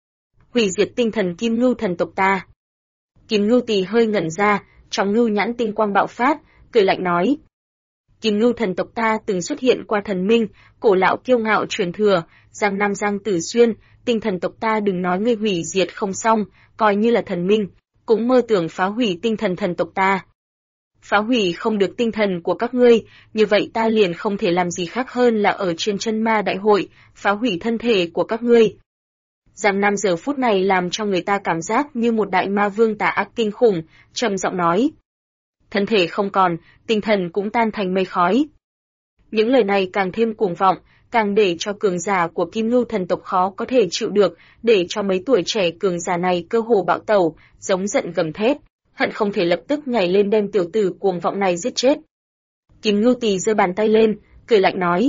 Hủy diệt tinh thần Kim Ngưu thần tộc ta. Kim Ngưu Tỳ hơi ngẩn ra, trong ngưu nhãn tinh quang bạo phát, cười lạnh nói. Kim Ngưu thần tộc ta từng xuất hiện qua thần minh, cổ lão kiêu ngạo truyền thừa, Giang Nam Giang Tử Xuyên, tinh thần tộc ta đừng nói ngươi hủy diệt không xong, coi như là thần minh, cũng mơ tưởng phá hủy tinh thần thần tộc ta. Phá hủy không được tinh thần của các ngươi, như vậy ta liền không thể làm gì khác hơn là ở trên chân ma đại hội, phá hủy thân thể của các ngươi. Giang Nam giờ phút này làm cho người ta cảm giác như một đại ma vương tà ác kinh khủng, trầm giọng nói. Thân thể không còn, tinh thần cũng tan thành mây khói. Những lời này càng thêm cuồng vọng, càng để cho cường giả của Kim Ngưu thần tộc khó có thể chịu được, để cho mấy tuổi trẻ cường giả này cơ hồ bạo tẩu, giống giận gầm thét, hận không thể lập tức nhảy lên đem tiểu tử cuồng vọng này giết chết. Kim Ngưu Tỳ giơ bàn tay lên, cười lạnh nói.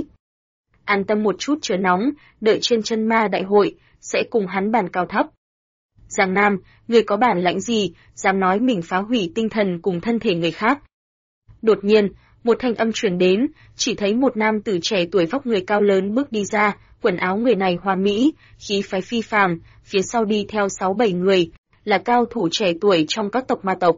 An tâm một chút chớ nóng, đợi trên chân ma đại hội, sẽ cùng hắn bàn cao thấp. Giang Nam, người có bản lãnh gì, dám nói mình phá hủy tinh thần cùng thân thể người khác. Đột nhiên, một thanh âm truyền đến, chỉ thấy một nam tử trẻ tuổi vóc người cao lớn bước đi ra, quần áo người này hoa mỹ, khí phái phi phàm, phía sau đi theo 6-7 người, là cao thủ trẻ tuổi trong các tộc ma tộc.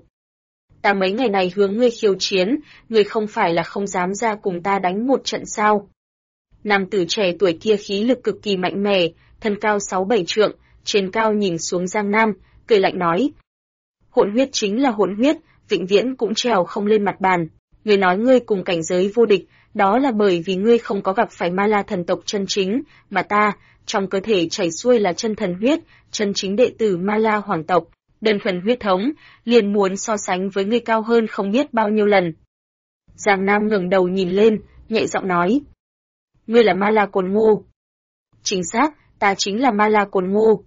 Ta mấy ngày này hướng ngươi khiêu chiến, ngươi không phải là không dám ra cùng ta đánh một trận sao? Nam tử trẻ tuổi kia khí lực cực kỳ mạnh mẽ, thân cao 6-7 trượng, trên cao nhìn xuống Giang Nam, cười lạnh nói. Hỗn huyết chính là hỗn huyết, vĩnh viễn cũng trèo không lên mặt bàn. Ngươi nói ngươi cùng cảnh giới vô địch, đó là bởi vì ngươi không có gặp phải ma la thần tộc chân chính, mà ta, trong cơ thể chảy xuôi là chân thần huyết, chân chính đệ tử ma la hoàng tộc, đơn thuần huyết thống, liền muốn so sánh với ngươi cao hơn không biết bao nhiêu lần. Giang Nam ngẩng đầu nhìn lên, nhẹ giọng nói. Ngươi là ma la cồn ngô. Chính xác, ta chính là ma la cồn ngô.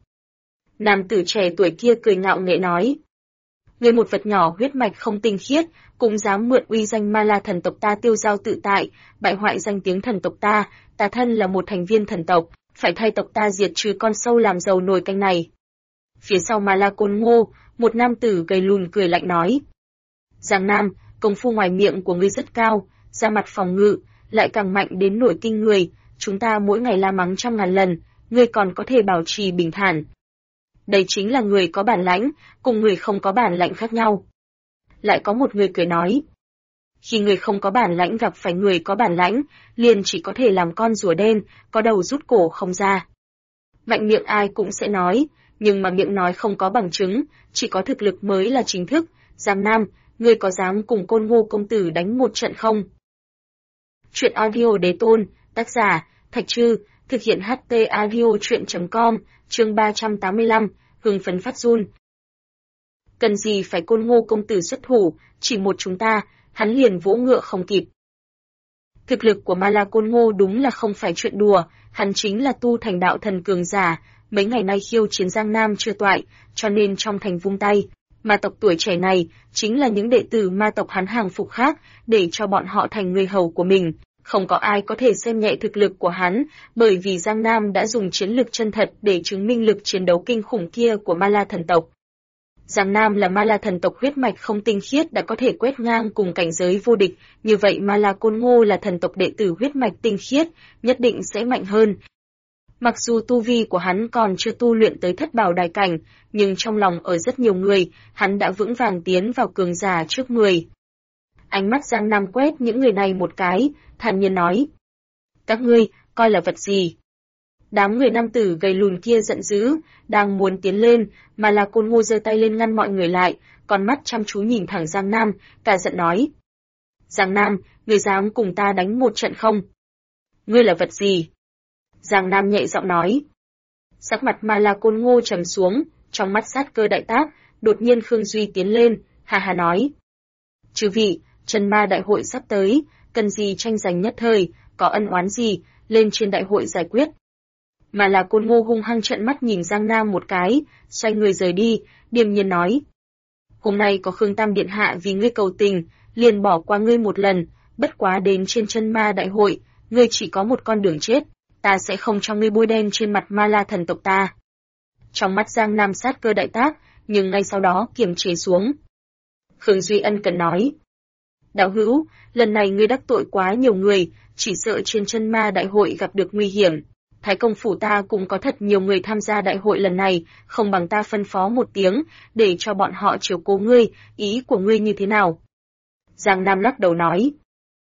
Nam tử trẻ tuổi kia cười ngạo nghễ nói. Ngươi một vật nhỏ huyết mạch không tinh khiết, cũng dám mượn uy danh ma la thần tộc ta tiêu dao tự tại, bại hoại danh tiếng thần tộc ta thân là một thành viên thần tộc, phải thay tộc ta diệt trừ con sâu làm dầu nồi canh này. Phía sau ma la côn ngô, một nam tử gầy lùn cười lạnh nói. Giang Nam, công phu ngoài miệng của ngươi rất cao, ra mặt phòng ngự, lại càng mạnh đến nổi kinh người, chúng ta mỗi ngày la mắng 100.000 lần, ngươi còn có thể bảo trì bình thản. Đây chính là người có bản lãnh, cùng người không có bản lãnh khác nhau. Lại có một người cười nói. Khi người không có bản lãnh gặp phải người có bản lãnh, liền chỉ có thể làm con rùa đen, có đầu rút cổ không ra. Mạnh miệng ai cũng sẽ nói, nhưng mà miệng nói không có bằng chứng, chỉ có thực lực mới là chính thức. Giang Nam, ngươi có dám cùng Côn Ngô công tử đánh một trận không? Chuyện audio đế tôn, tác giả, Thạch Trư, thực hiện HT audio chuyện.com, chương 385, hưng phấn phát run. Cần gì phải Côn Ngô công tử xuất thủ, chỉ một chúng ta, hắn liền vỗ ngựa không kịp. Thực lực của Ma La Côn Ngô đúng là không phải chuyện đùa, hắn chính là tu thành đạo thần cường giả, mấy ngày nay khiêu chiến Giang Nam chưa toại, cho nên trong thành vung tay. Ma tộc tuổi trẻ này, chính là những đệ tử ma tộc hắn hàng phục khác, để cho bọn họ thành người hầu của mình. Không có ai có thể xem nhẹ thực lực của hắn, bởi vì Giang Nam đã dùng chiến lực chân thật để chứng minh lực chiến đấu kinh khủng kia của Ma La thần tộc. Giang Nam là Ma La thần tộc huyết mạch không tinh khiết đã có thể quét ngang cùng cảnh giới vô địch, như vậy Ma La Côn Ngô là thần tộc đệ tử huyết mạch tinh khiết, nhất định sẽ mạnh hơn. Mặc dù tu vi của hắn còn chưa tu luyện tới thất bảo đài cảnh, nhưng trong lòng ở rất nhiều người, hắn đã vững vàng tiến vào cường giả trước 10. Ánh mắt Giang Nam quét những người này một cái, thản nhiên nói. Các ngươi, coi là vật gì? Đám người nam tử gầy lùn kia giận dữ, đang muốn tiến lên, mà là Côn Ngô giơ tay lên ngăn mọi người lại, con mắt chăm chú nhìn thẳng Giang Nam, cả giận nói. Giang Nam, ngươi dám cùng ta đánh một trận không? Ngươi là vật gì? Giang Nam nhẹ giọng nói. Sắc mặt Ma La Côn Ngô trầm xuống, trong mắt sát cơ đại tác, đột nhiên Khương Duy tiến lên, hà hà nói. Chư vị, Chân Ma đại hội sắp tới, cần gì tranh giành nhất thời, có ân oán gì, lên trên đại hội giải quyết. Mà là Côn Ngô hung hăng trợn mắt nhìn Giang Nam một cái, xoay người rời đi, điềm nhiên nói. Hôm nay có Khương Tam Điện Hạ vì ngươi cầu tình, liền bỏ qua ngươi một lần, bất quá đến trên Chân Ma đại hội, ngươi chỉ có một con đường chết, ta sẽ không cho ngươi bôi đen trên mặt Ma La thần tộc ta. Trong mắt Giang Nam sát cơ đại tác, nhưng ngay sau đó kiềm chế xuống. Khương Duy ân cần nói. Đạo hữu, lần này ngươi đắc tội quá nhiều người, chỉ sợ trên Chân Ma đại hội gặp được nguy hiểm. Thái công phủ ta cũng có thật nhiều người tham gia đại hội lần này, không bằng ta phân phó một tiếng, để cho bọn họ chiếu cố ngươi, ý của ngươi như thế nào? Giang Nam lắc đầu nói.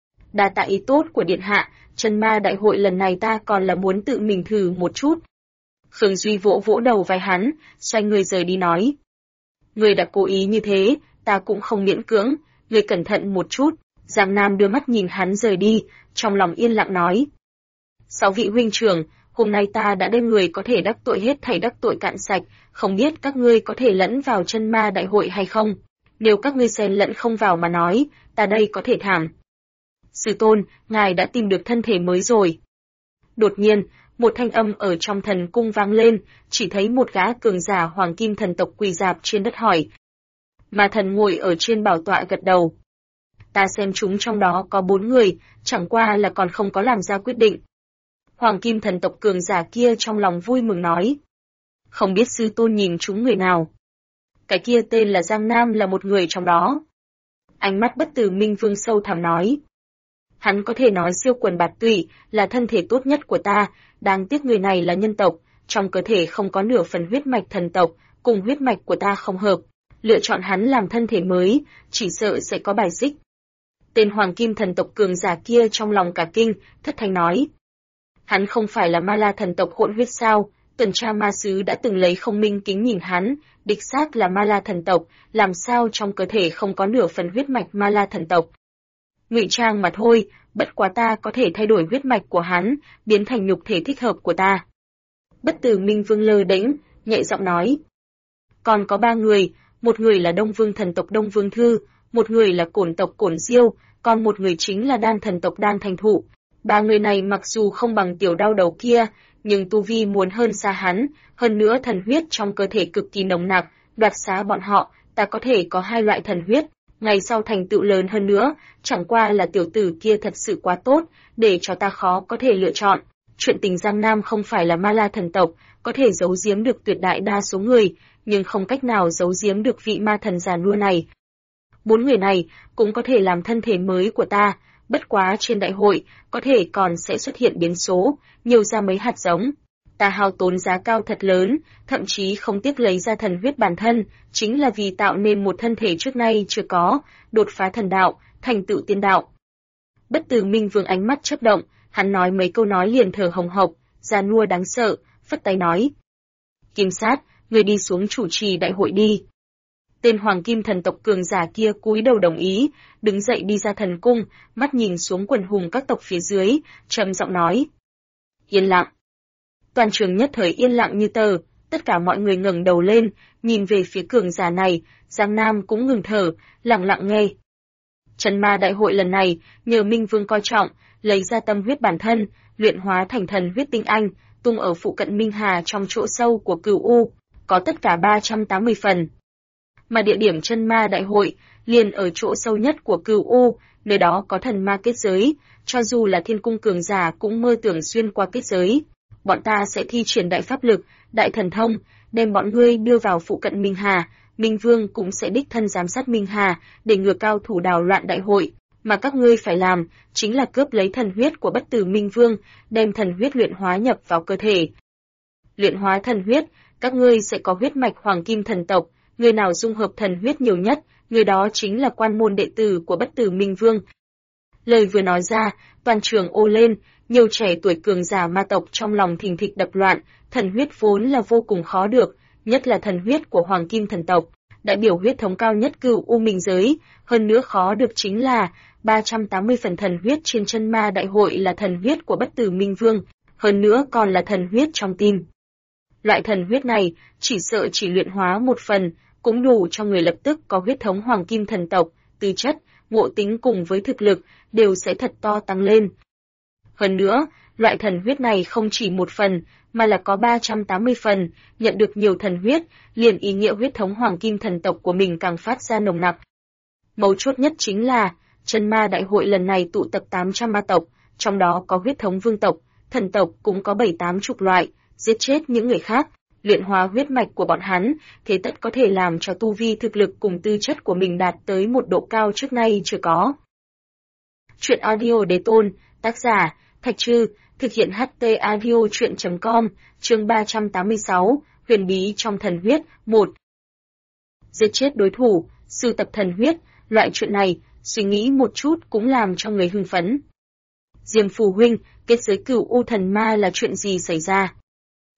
Đa tạ ý tốt của điện hạ, Chân Ma đại hội lần này ta còn là muốn tự mình thử một chút. Khương Duy vỗ vỗ đầu vai hắn, xoay người rời đi nói. Ngươi đã cố ý như thế, ta cũng không miễn cưỡng, ngươi cẩn thận một chút. Giang Nam đưa mắt nhìn hắn rời đi, trong lòng yên lặng nói. 6 vị huynh trưởng, hôm nay ta đã đem người có thể đắc tội hết thảy đắc tội cạn sạch, không biết các ngươi có thể lẫn vào chân ma đại hội hay không? Nếu các ngươi xen lẫn không vào mà nói, ta đây có thể thảm. Sư tôn, ngài đã tìm được thân thể mới rồi. Đột nhiên, một thanh âm ở trong thần cung vang lên, chỉ thấy một gã cường giả hoàng kim thần tộc quỳ rạp trên đất hỏi. Ma thần ngồi ở trên bảo tọa gật đầu. Ta xem chúng trong đó có 4 người, chẳng qua là còn không có làm ra quyết định. Hoàng kim thần tộc cường giả kia trong lòng vui mừng nói. Không biết sư tôn nhìn chúng người nào. Cái kia tên là Giang Nam là một người trong đó. Ánh mắt Bất Tử Minh Vương sâu thẳm nói. Hắn có thể nói siêu quần bạt tụy là thân thể tốt nhất của ta, đáng tiếc người này là nhân tộc, trong cơ thể không có nửa phần huyết mạch thần tộc, cùng huyết mạch của ta không hợp. Lựa chọn hắn làm thân thể mới, chỉ sợ sẽ có bài xích. Tên hoàng kim thần tộc cường giả kia trong lòng cả kinh, thất thanh nói. Hắn không phải là ma la thần tộc hỗn huyết sao, tuần tra ma sứ đã từng lấy không minh kính nhìn hắn, đích xác là ma la thần tộc, làm sao trong cơ thể không có nửa phần huyết mạch ma la thần tộc. Ngụy trang mà thôi, bất quá ta có thể thay đổi huyết mạch của hắn, biến thành nhục thể thích hợp của ta. Bất Tử Minh Vương lơ đễnh, nhẹ giọng nói. Còn có 3 người, một người là Đông Vương thần tộc Đông Vương Thư, một người là Cổn tộc Cổn Diêu, còn một người chính là Đan thần tộc Đan Thành Thụ. 3 người này mặc dù không bằng tiểu đao đầu kia, nhưng tu vi muốn hơn xa hắn, hơn nữa thần huyết trong cơ thể cực kỳ nồng nặc, đoạt xá bọn họ, ta có thể có 2 loại thần huyết, ngày sau thành tựu lớn hơn nữa, chẳng qua là tiểu tử kia thật sự quá tốt, để cho ta khó có thể lựa chọn. Chuyện tình Giang Nam không phải là ma la thần tộc, có thể giấu giếm được tuyệt đại đa số người, nhưng không cách nào giấu giếm được vị ma thần già nua này. 4 người này cũng có thể làm thân thể mới của ta, bất quá trên đại hội có thể còn sẽ xuất hiện biến số, nhiều ra mấy hạt giống. Ta hao tốn giá cao thật lớn, thậm chí không tiếc lấy ra thần huyết bản thân, chính là vì tạo nên một thân thể trước nay chưa có, đột phá thần đạo, thành tựu tiên đạo. Bất Tử Minh Vương ánh mắt chớp động, hắn nói mấy câu nói liền thở hồng hộc, già nua đáng sợ, phất tay nói. Kim Sát, người đi xuống chủ trì đại hội đi. Tên hoàng kim thần tộc cường giả kia cúi đầu đồng ý, đứng dậy đi ra thần cung, mắt nhìn xuống quần hùng các tộc phía dưới, trầm giọng nói. Yên lặng. Toàn trường nhất thời yên lặng như tờ, tất cả mọi người ngẩng đầu lên, nhìn về phía cường giả này, Giang Nam cũng ngừng thở, lặng lặng nghe. Trấn ma đại hội lần này, nhờ Minh Vương coi trọng, lấy ra tâm huyết bản thân, luyện hóa thành thần huyết tinh anh, tung ở phụ cận Minh Hà trong chỗ sâu của Cửu U, có tất cả 380 phần. Mà địa điểm chân ma đại hội, liền ở chỗ sâu nhất của Cửu U, nơi đó có thần ma kết giới, cho dù là thiên cung cường giả cũng mơ tưởng xuyên qua kết giới. Bọn ta sẽ thi triển đại pháp lực, đại thần thông, đem bọn ngươi đưa vào phụ cận Minh Hà, Minh Vương cũng sẽ đích thân giám sát Minh Hà, để ngừa cao thủ đào loạn đại hội. Mà các ngươi phải làm, chính là cướp lấy thần huyết của Bất Tử Minh Vương, đem thần huyết luyện hóa nhập vào cơ thể. Luyện hóa thần huyết, các ngươi sẽ có huyết mạch hoàng kim thần tộc, người nào dung hợp thần huyết nhiều nhất, người đó chính là quan môn đệ tử của Bất Tử Minh Vương. Lời vừa nói ra, toàn trường ô lên, nhiều trẻ tuổi cường giả ma tộc trong lòng thình thịch đập loạn, thần huyết vốn là vô cùng khó được, nhất là thần huyết của hoàng kim thần tộc, đại biểu huyết thống cao nhất Cửu U minh giới, hơn nữa khó được chính là 380 phần thần huyết trên chân ma đại hội là thần huyết của Bất Tử Minh Vương, hơn nữa còn là thần huyết trong tim. Loại thần huyết này, chỉ sợ chỉ luyện hóa một phần, cũng đủ cho người lập tức có huyết thống hoàng kim thần tộc, tư chất, ngộ tính cùng với thực lực, đều sẽ thật to tăng lên. Hơn nữa, loại thần huyết này không chỉ một phần, mà là có 380 phần, nhận được nhiều thần huyết, liền ý nghĩa huyết thống hoàng kim thần tộc của mình càng phát ra nồng nặc. Mấu chốt nhất chính là, chân ma đại hội lần này tụ tập 800 ma tộc, trong đó có huyết thống vương tộc, thần tộc cũng có 7-8 chục loại, giết chết những người khác, luyện hóa huyết mạch của bọn hắn, thế tất có thể làm cho tu vi thực lực cùng tư chất của mình đạt tới một độ cao trước nay chưa có. Chuyện audio đế tôn, tác giả, Thạch Trư, thực hiện HT audio chuyện.com, chương 386, huyền bí trong thần huyết, 1. Giết chết đối thủ, sưu tập thần huyết, loại chuyện này, suy nghĩ một chút cũng làm cho người hưng phấn. Diêm Phù huynh, kết giới Cửu U thần ma là chuyện gì xảy ra?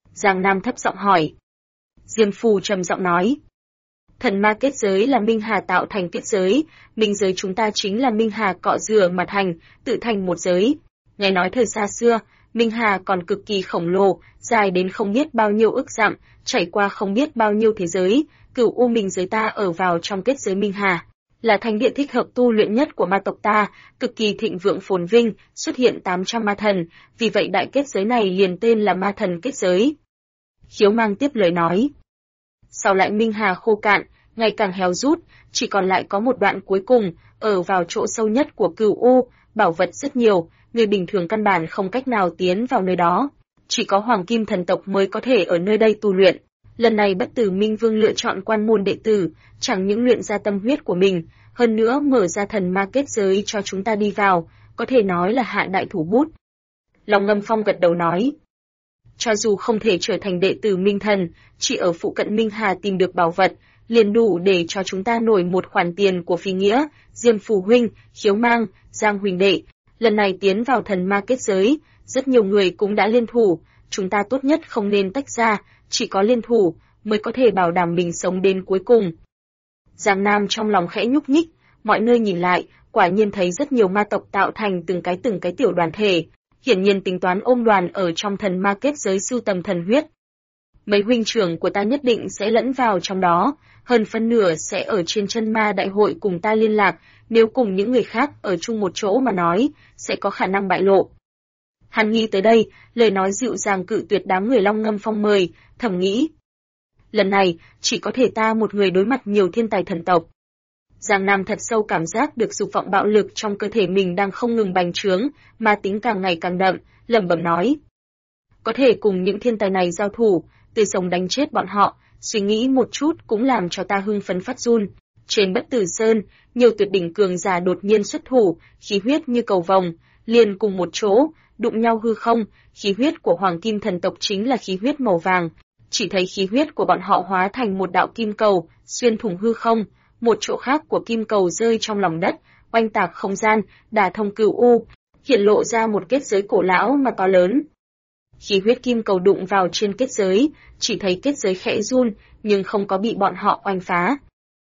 Giang Nam thấp giọng hỏi. Diêm Phù trầm giọng nói. Thần ma kết giới là Minh Hà tạo thành kết giới, minh giới chúng ta chính là Minh Hà cọ rửa mà thành, tự thành một giới. Nghe nói thời xa xưa, Minh Hà còn cực kỳ khổng lồ, dài đến không biết bao nhiêu ức dặm, chảy qua không biết bao nhiêu thế giới, Cửu U minh giới ta ở vào trong kết giới Minh Hà, là thánh địa thích hợp tu luyện nhất của ma tộc ta, cực kỳ thịnh vượng phồn vinh, xuất hiện 800 ma thần, vì vậy đại kết giới này liền tên là Ma Thần kết giới. Khiếu Mang tiếp lời nói. Sau lại Minh Hà khô cạn, ngày càng héo rút, chỉ còn lại có một đoạn cuối cùng, ở vào chỗ sâu nhất của Cửu U, bảo vật rất nhiều, người bình thường căn bản không cách nào tiến vào nơi đó. Chỉ có Hoàng Kim thần tộc mới có thể ở nơi đây tu luyện. Lần này Bất Tử Minh Vương lựa chọn quan môn đệ tử, chẳng những luyện ra tâm huyết của mình, hơn nữa mở ra thần ma kết giới cho chúng ta đi vào, có thể nói là hạ đại thủ bút. Long Ngâm Phong gật đầu nói. Cho dù không thể trở thành đệ tử Minh Thần, chỉ ở phụ cận Minh Hà tìm được bảo vật, liền đủ để cho chúng ta nổi một khoản tiền của phi nghĩa. Diêm Phù huynh, Khiếu Mang, Giang huynh đệ, lần này tiến vào thần ma kết giới, rất nhiều người cũng đã liên thủ, chúng ta tốt nhất không nên tách ra, chỉ có liên thủ mới có thể bảo đảm mình sống đến cuối cùng. Giang Nam trong lòng khẽ nhúc nhích, mọi nơi nhìn lại, quả nhiên thấy rất nhiều ma tộc tạo thành từng cái tiểu đoàn thể, hiển nhiên tính toán ôm đoàn ở trong thần ma kết giới sưu tầm thần huyết. Mấy huynh trưởng của ta nhất định sẽ lẫn vào trong đó, hơn phân nửa sẽ ở trên chân ma đại hội cùng ta liên lạc, nếu cùng những người khác ở chung một chỗ mà nói, sẽ có khả năng bại lộ. Hắn nghĩ tới đây, lời nói dịu dàng cự tuyệt đám người Long Ngâm Phong mời, thầm nghĩ. Lần này, chỉ có thể ta một người đối mặt nhiều thiên tài thần tộc. Giang Nam thật sâu cảm giác được dục vọng bạo lực trong cơ thể mình đang không ngừng bành trướng, ma tính càng ngày càng đậm, lẩm bẩm nói. Có thể cùng những thiên tài này giao thủ, tươi sống đánh chết bọn họ, suy nghĩ một chút cũng làm cho ta hưng phấn phát run. Trên Bất Tử Sơn, nhiều tuyệt đỉnh cường giả đột nhiên xuất thủ, khí huyết như cầu vồng, liền cùng một chỗ, đụng nhau hư không, khí huyết của Hoàng Kim thần tộc chính là khí huyết màu vàng, chỉ thấy khí huyết của bọn họ hóa thành một đạo kim cầu, xuyên thủng hư không, một chỗ khác của kim cầu rơi trong lòng đất, oanh tạc không gian, đả thông Cửu U, hiện lộ ra một kết giới cổ lão mà to lớn. Khí huyết kim cầu đụng vào trên kết giới, chỉ thấy kết giới khẽ run, nhưng không có bị bọn họ oanh phá.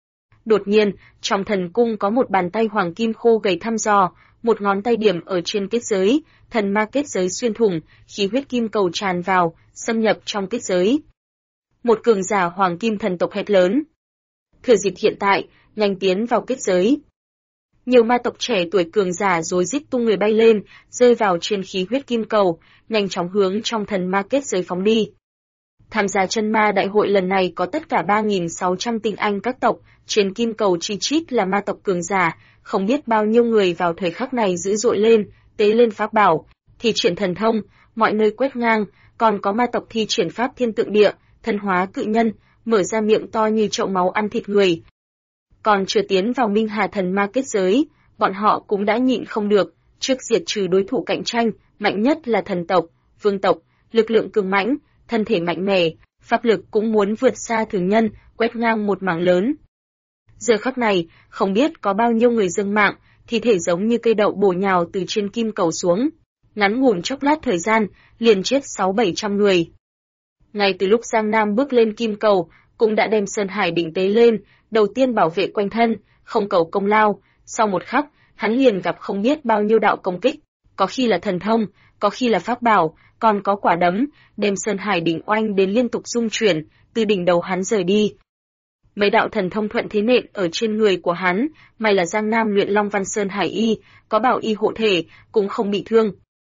Đột nhiên, trong thần cung có một bàn tay hoàng kim khô gầy thăm dò, một ngón tay điểm ở trên kết giới, thần ma kết giới xuyên thủng, khí huyết kim cầu tràn vào, xâm nhập trong kết giới. Một cường giả Hoàng Kim thần tộc hét lớn. Thừa dịp hiện tại, nhanh tiến vào kết giới. Nhiều ma tộc trẻ tuổi cường giả rối rít tung người bay lên, rơi vào trên khí huyết kim cầu, nhanh chóng hướng trong thần ma kết giới phóng đi. Tham gia chân ma đại hội lần này có tất cả 3.600 tinh anh các tộc, trên kim cầu chi chít là ma tộc cường giả, không biết bao nhiêu người vào thời khắc này dữ dội lên, tế lên pháp bảo, thi triển thần thông, mọi nơi quét ngang, còn có ma tộc thi triển pháp thiên tượng địa, thân hóa cự nhân, mở ra miệng to như chậu máu ăn thịt người. Còn chưa tiến vào Minh Hà thần ma kết giới, bọn họ cũng đã nhịn không được, trước diệt trừ đối thủ cạnh tranh, mạnh nhất là thần tộc, vương tộc, lực lượng cường mãnh, thân thể mạnh mẽ, pháp lực cũng muốn vượt xa thường nhân, quét ngang một mảng lớn. Giờ khắc này, không biết có bao nhiêu người dâng mạng, thi thể giống như cây đậu bổ nhào từ trên kim cầu xuống. Ngắn ngủn chốc lát thời gian, liền chết 600-700 người. Ngay từ lúc Giang Nam bước lên kim cầu, cũng đã đem Sơn Hải đỉnh tế lên, đầu tiên bảo vệ quanh thân, không cầu công lao, sau một khắc, hắn liền gặp không biết bao nhiêu đạo công kích, có khi là thần thông, có khi là pháp bảo, còn có quả đấm, đem Sơn Hải đỉnh oanh đến liên tục rung chuyển, từ đỉnh đầu hắn rời đi. Mấy đạo thần thông thuận thế nện ở trên người của hắn, may là Giang Nam luyện Long Văn Sơn Hải y, có bảo y hộ thể, cũng không bị thương.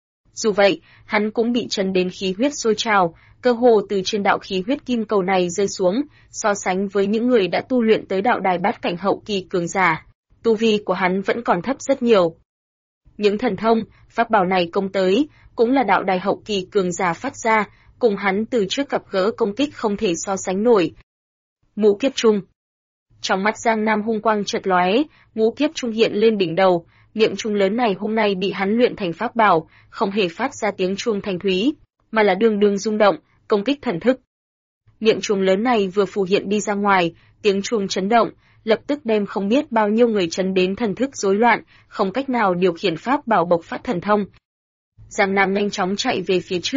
Dù vậy, hắn cũng bị chấn đến khí huyết sôi trào, cơ hồ từ trên đạo khí huyết kim cầu này rơi xuống, so sánh với những người đã tu luyện tới đạo đài bát cảnh hậu kỳ cường giả, tu vi của hắn vẫn còn thấp rất nhiều. Những thần thông, pháp bảo này công tới, cũng là đạo đài hậu kỳ cường giả phát ra, cùng hắn từ trước gặp gỡ công kích không thể so sánh nổi. Ngũ kiếp trung. Trong mắt Giang Nam hung quang chợt lóe, ngũ kiếp trung hiện lên đỉnh đầu, miệng trung lớn này hôm nay bị hắn luyện thành pháp bảo, không hề phát ra tiếng chuông thanh thúy, mà là đường đường rung động, công kích thần thức. Miệng chuông lớn này vừa phù hiện đi ra ngoài, tiếng chuông chấn động, lập tức đem không biết bao nhiêu người chấn đến thần thức rối loạn, không cách nào điều khiển pháp bảo bộc phát thần thông. Giang Nam nhanh chóng chạy về phía trước,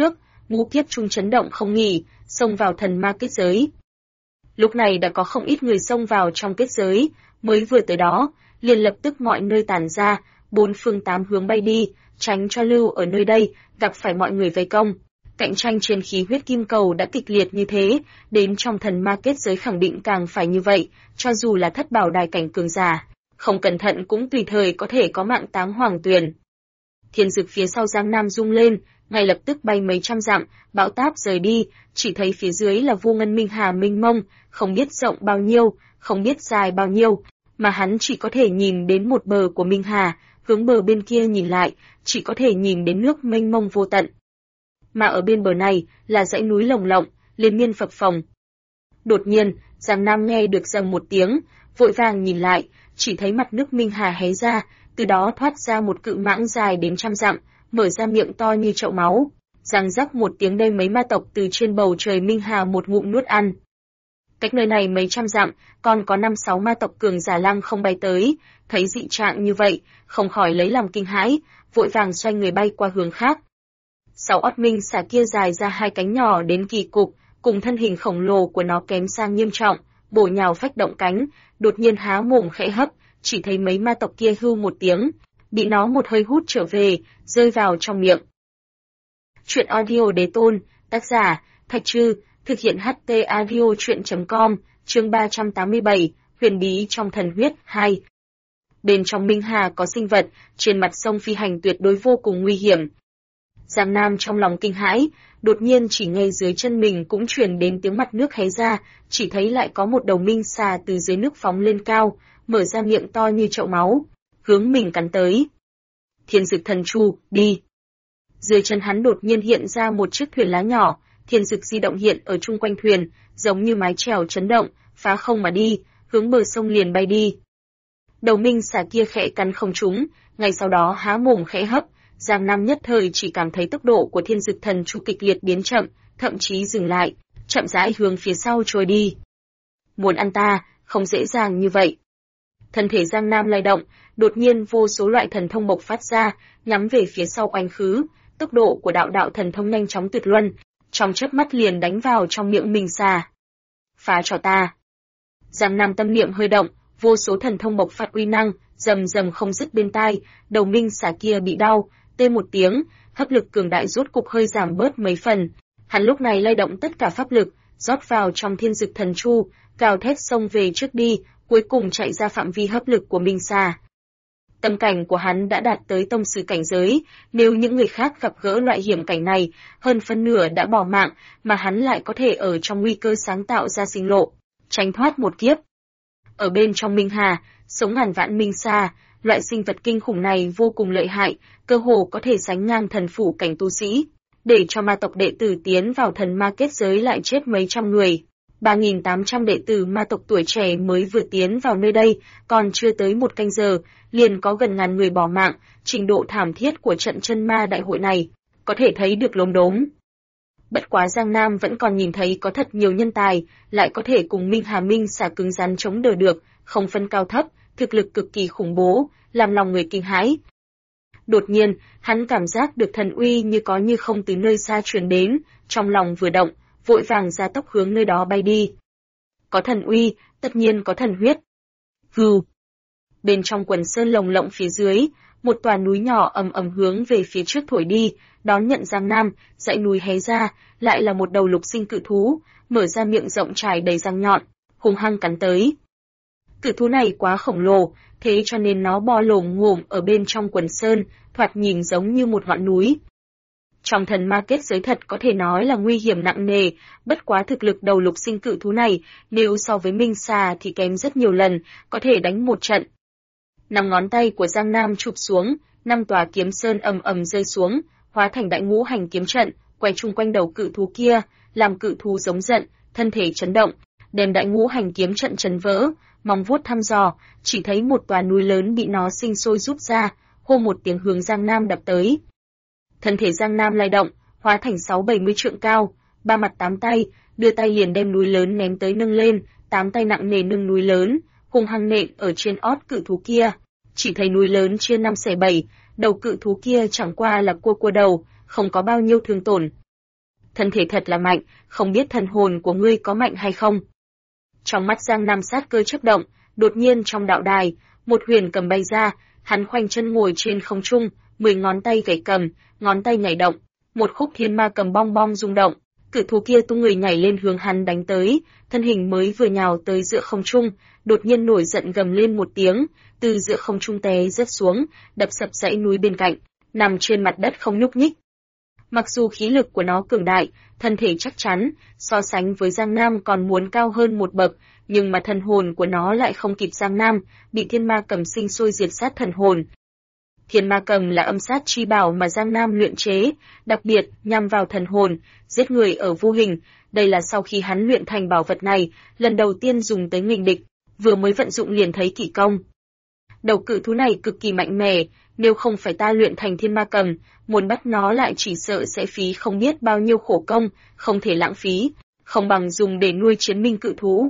ngũ kiếp trung chấn động không nghỉ, xông vào thần ma kết giới. Lúc này đã có không ít người xông vào trong kết giới, mới vừa tới đó, liền lập tức mọi nơi tản ra, bốn phương tám hướng bay đi, tránh cho lưu ở nơi đây, gặp phải mọi người vây công. Cạnh tranh trên khí huyết kim cầu đã kịch liệt như thế, đến trong thần ma kết giới khẳng định càng phải như vậy, cho dù là thất bảo đài cảnh cường giả, không cẩn thận cũng tùy thời có thể có mạng táng hoàng tuyền. Thiên dực phía sau Giang Nam rung lên, ngay lập tức bay mấy trăm dặm, bão táp rời đi, chỉ thấy phía dưới là vô ngân minh hà mênh mông, không biết rộng bao nhiêu, không biết dài bao nhiêu, mà hắn chỉ có thể nhìn đến một bờ của minh hà, hướng bờ bên kia nhìn lại, chỉ có thể nhìn đến nước mênh mông vô tận. Mà ở bên bờ này là dãy núi lồng lộng, liên miên phập phồng. Đột nhiên, Giang Nam nghe được rầm một tiếng, vội vàng nhìn lại, chỉ thấy mặt nước minh hà hé ra, từ đó thoát ra một cự mãng dài đến trăm dặm, mở ra miệng to như chậu máu. Răng rắc một tiếng đem mấy ma tộc từ trên bầu trời minh hà một ngụm nuốt ăn. Cách nơi này mấy trăm dặm, còn có 5-6 ma tộc cường giả lăng không bay tới, thấy dị trạng như vậy, không khỏi lấy làm kinh hãi, vội vàng xoay người bay qua hướng khác. 6 ót minh xà kia dài ra 2 cánh nhỏ đến kỳ cục, cùng thân hình khổng lồ của nó kém sang nghiêm trọng, bổ nhào phách động cánh, đột nhiên há mồm khẽ hấp, chỉ thấy mấy ma tộc kia hưu một tiếng, bị nó một hơi hút trở về, rơi vào trong miệng. Chuyện audio đế tôn, tác giả, Thạch Trư, thực hiện HT audio chuyện.com, chương 387, huyền bí trong thần huyết 2. Bên trong minh hà có sinh vật, trên mặt sông phi hành tuyệt đối vô cùng nguy hiểm. Giang Nam trong lòng kinh hãi, đột nhiên chỉ nghe dưới chân mình cũng truyền đến tiếng mặt nước hé ra, chỉ thấy lại có một đầu minh xà từ dưới nước phóng lên cao, mở ra miệng to như chậu máu, hướng mình cắn tới. Thiên dực thần chu, đi. Dưới chân hắn đột nhiên hiện ra một chiếc thuyền lá nhỏ, thiên dực di động hiện ở chung quanh thuyền, giống như mái chèo chấn động, phá không mà đi, hướng bờ sông liền bay đi. Đầu minh xà kia khẽ cắn không trúng, ngay sau đó há mồm khẽ hấp, Giang Nam nhất thời chỉ cảm thấy tốc độ của thiên dực thần chu kịch liệt biến chậm, thậm chí dừng lại, chậm rãi hướng phía sau trôi đi. Muốn ăn ta, không dễ dàng như vậy. Thân thể Giang Nam lay động, đột nhiên vô số loại thần thông bộc phát ra, nhắm về phía sau oanh khứ, tốc độ của đạo thần thông nhanh chóng tuyệt luân, trong chớp mắt liền đánh vào trong miệng minh xà. Phá cho ta. Giang Nam tâm niệm hơi động, vô số thần thông bộc phát uy năng, rầm rầm không dứt bên tai, đầu minh xà kia bị đau, tê một tiếng, hấp lực cường đại rốt cục hơi giảm bớt mấy phần. Hắn lúc này lay động tất cả pháp lực, rót vào trong thiên dực thần chu, gào thét xông về trước đi, cuối cùng chạy ra phạm vi hấp lực của minh xà. Tâm cảnh của hắn đã đạt tới tông sư cảnh giới, nếu những người khác gặp gỡ loại hiểm cảnh này, hơn phân nửa đã bỏ mạng, mà hắn lại có thể ở trong nguy cơ sáng tạo ra sinh lộ, tránh thoát một kiếp. Ở bên trong minh hà, sống ngàn vạn minh xà, loại sinh vật kinh khủng này vô cùng lợi hại, cơ hồ có thể sánh ngang thần phủ cảnh tu sĩ. Để cho ma tộc đệ tử tiến vào thần ma kết giới lại chết mấy trăm người. 3.800 đệ tử ma tộc tuổi trẻ mới vừa tiến vào nơi đây, còn chưa tới một canh giờ, liền có gần ngàn người bỏ mạng, trình độ thảm thiết của trận chân ma đại hội này, có thể thấy được lốm đốm. Bất quá Giang Nam vẫn còn nhìn thấy có thật nhiều nhân tài, lại có thể cùng Minh Hà Minh xả cứng rắn chống đỡ được, không phân cao thấp, thực lực cực kỳ khủng bố, làm lòng người kinh hãi. Đột nhiên, hắn cảm giác được thần uy như có như không từ nơi xa truyền đến, trong lòng vừa động, vội vàng ra tốc hướng nơi đó bay đi. Có thần uy, tất nhiên có thần huyết. Hừ. Bên trong quần sơn lồng lộng phía dưới, một tòa núi nhỏ ầm ầm hướng về phía trước thổi đi, đón nhận Giang Nam, dãy núi hé ra, lại là một đầu lục sinh cự thú, mở ra miệng rộng trải đầy răng nhọn, hung hăng cắn tới. Cự thú này quá khổng lồ, thế cho nên nó bo lồm ngồm ở bên trong quần sơn, thoạt nhìn giống như một ngọn núi. Trong thần ma kết giới thật có thể nói là nguy hiểm nặng nề, bất quá thực lực đầu lục sinh cự thú này, nếu so với Minh Xà thì kém rất nhiều lần, có thể đánh một trận. 5 ngón tay của Giang Nam chụp xuống, 5 tòa kiếm sơn ầm ầm rơi xuống, hóa thành đại ngũ hành kiếm trận, quay chung quanh đầu cự thú kia, làm cự thú giống giận, thân thể chấn động, đem đại ngũ hành kiếm trận chấn vỡ, móng vuốt thăm dò, chỉ thấy một tòa núi lớn bị nó sinh sôi rút ra, hô một tiếng hướng Giang Nam đập tới. Thân thể Giang Nam lay động, hóa thành 6-70 trượng cao, 3 mặt 8 tay, đưa tay liền đem núi lớn ném tới nâng lên, 8 tay nặng nề nâng núi lớn, hung hăng nện ở trên ót cự thú kia. Chỉ thấy núi lớn chia 5 xẻ 7, đầu cự thú kia chẳng qua là cua đầu, không có bao nhiêu thương tổn. thân thể thật là mạnh, không biết thần hồn của ngươi có mạnh hay không. Trong mắt Giang Nam sát cơ chớp động, đột nhiên trong đạo đài, một huyền cầm bay ra, hắn khoanh chân ngồi trên không trung, 10 ngón tay gảy cầm, ngón tay nhảy động, một khúc thiên ma cầm bong bong rung động, cự thú kia tung người nhảy lên hướng hắn đánh tới, thân hình mới vừa nhào tới giữa không trung, đột nhiên nổi giận gầm lên một tiếng, từ giữa không trung té rớt xuống, đập sập dãy núi bên cạnh, nằm trên mặt đất không nhúc nhích. Mặc dù khí lực của nó cường đại, thân thể chắc chắn, so sánh với Giang Nam còn muốn cao hơn một bậc, nhưng mà thần hồn của nó lại không kịp Giang Nam, bị thiên ma cầm sinh sôi diệt sát thần hồn. Thiên ma cầm là âm sát chi bảo mà Giang Nam luyện chế, đặc biệt nhằm vào thần hồn, giết người ở vô hình, đây là sau khi hắn luyện thành bảo vật này, lần đầu tiên dùng tới nghịch địch, vừa mới vận dụng liền thấy kỳ công. Đầu cự thú này cực kỳ mạnh mẽ, nếu không phải ta luyện thành thiên ma cầm, muốn bắt nó lại chỉ sợ sẽ phí không biết bao nhiêu khổ công, không thể lãng phí, không bằng dùng để nuôi chiến minh cự thú.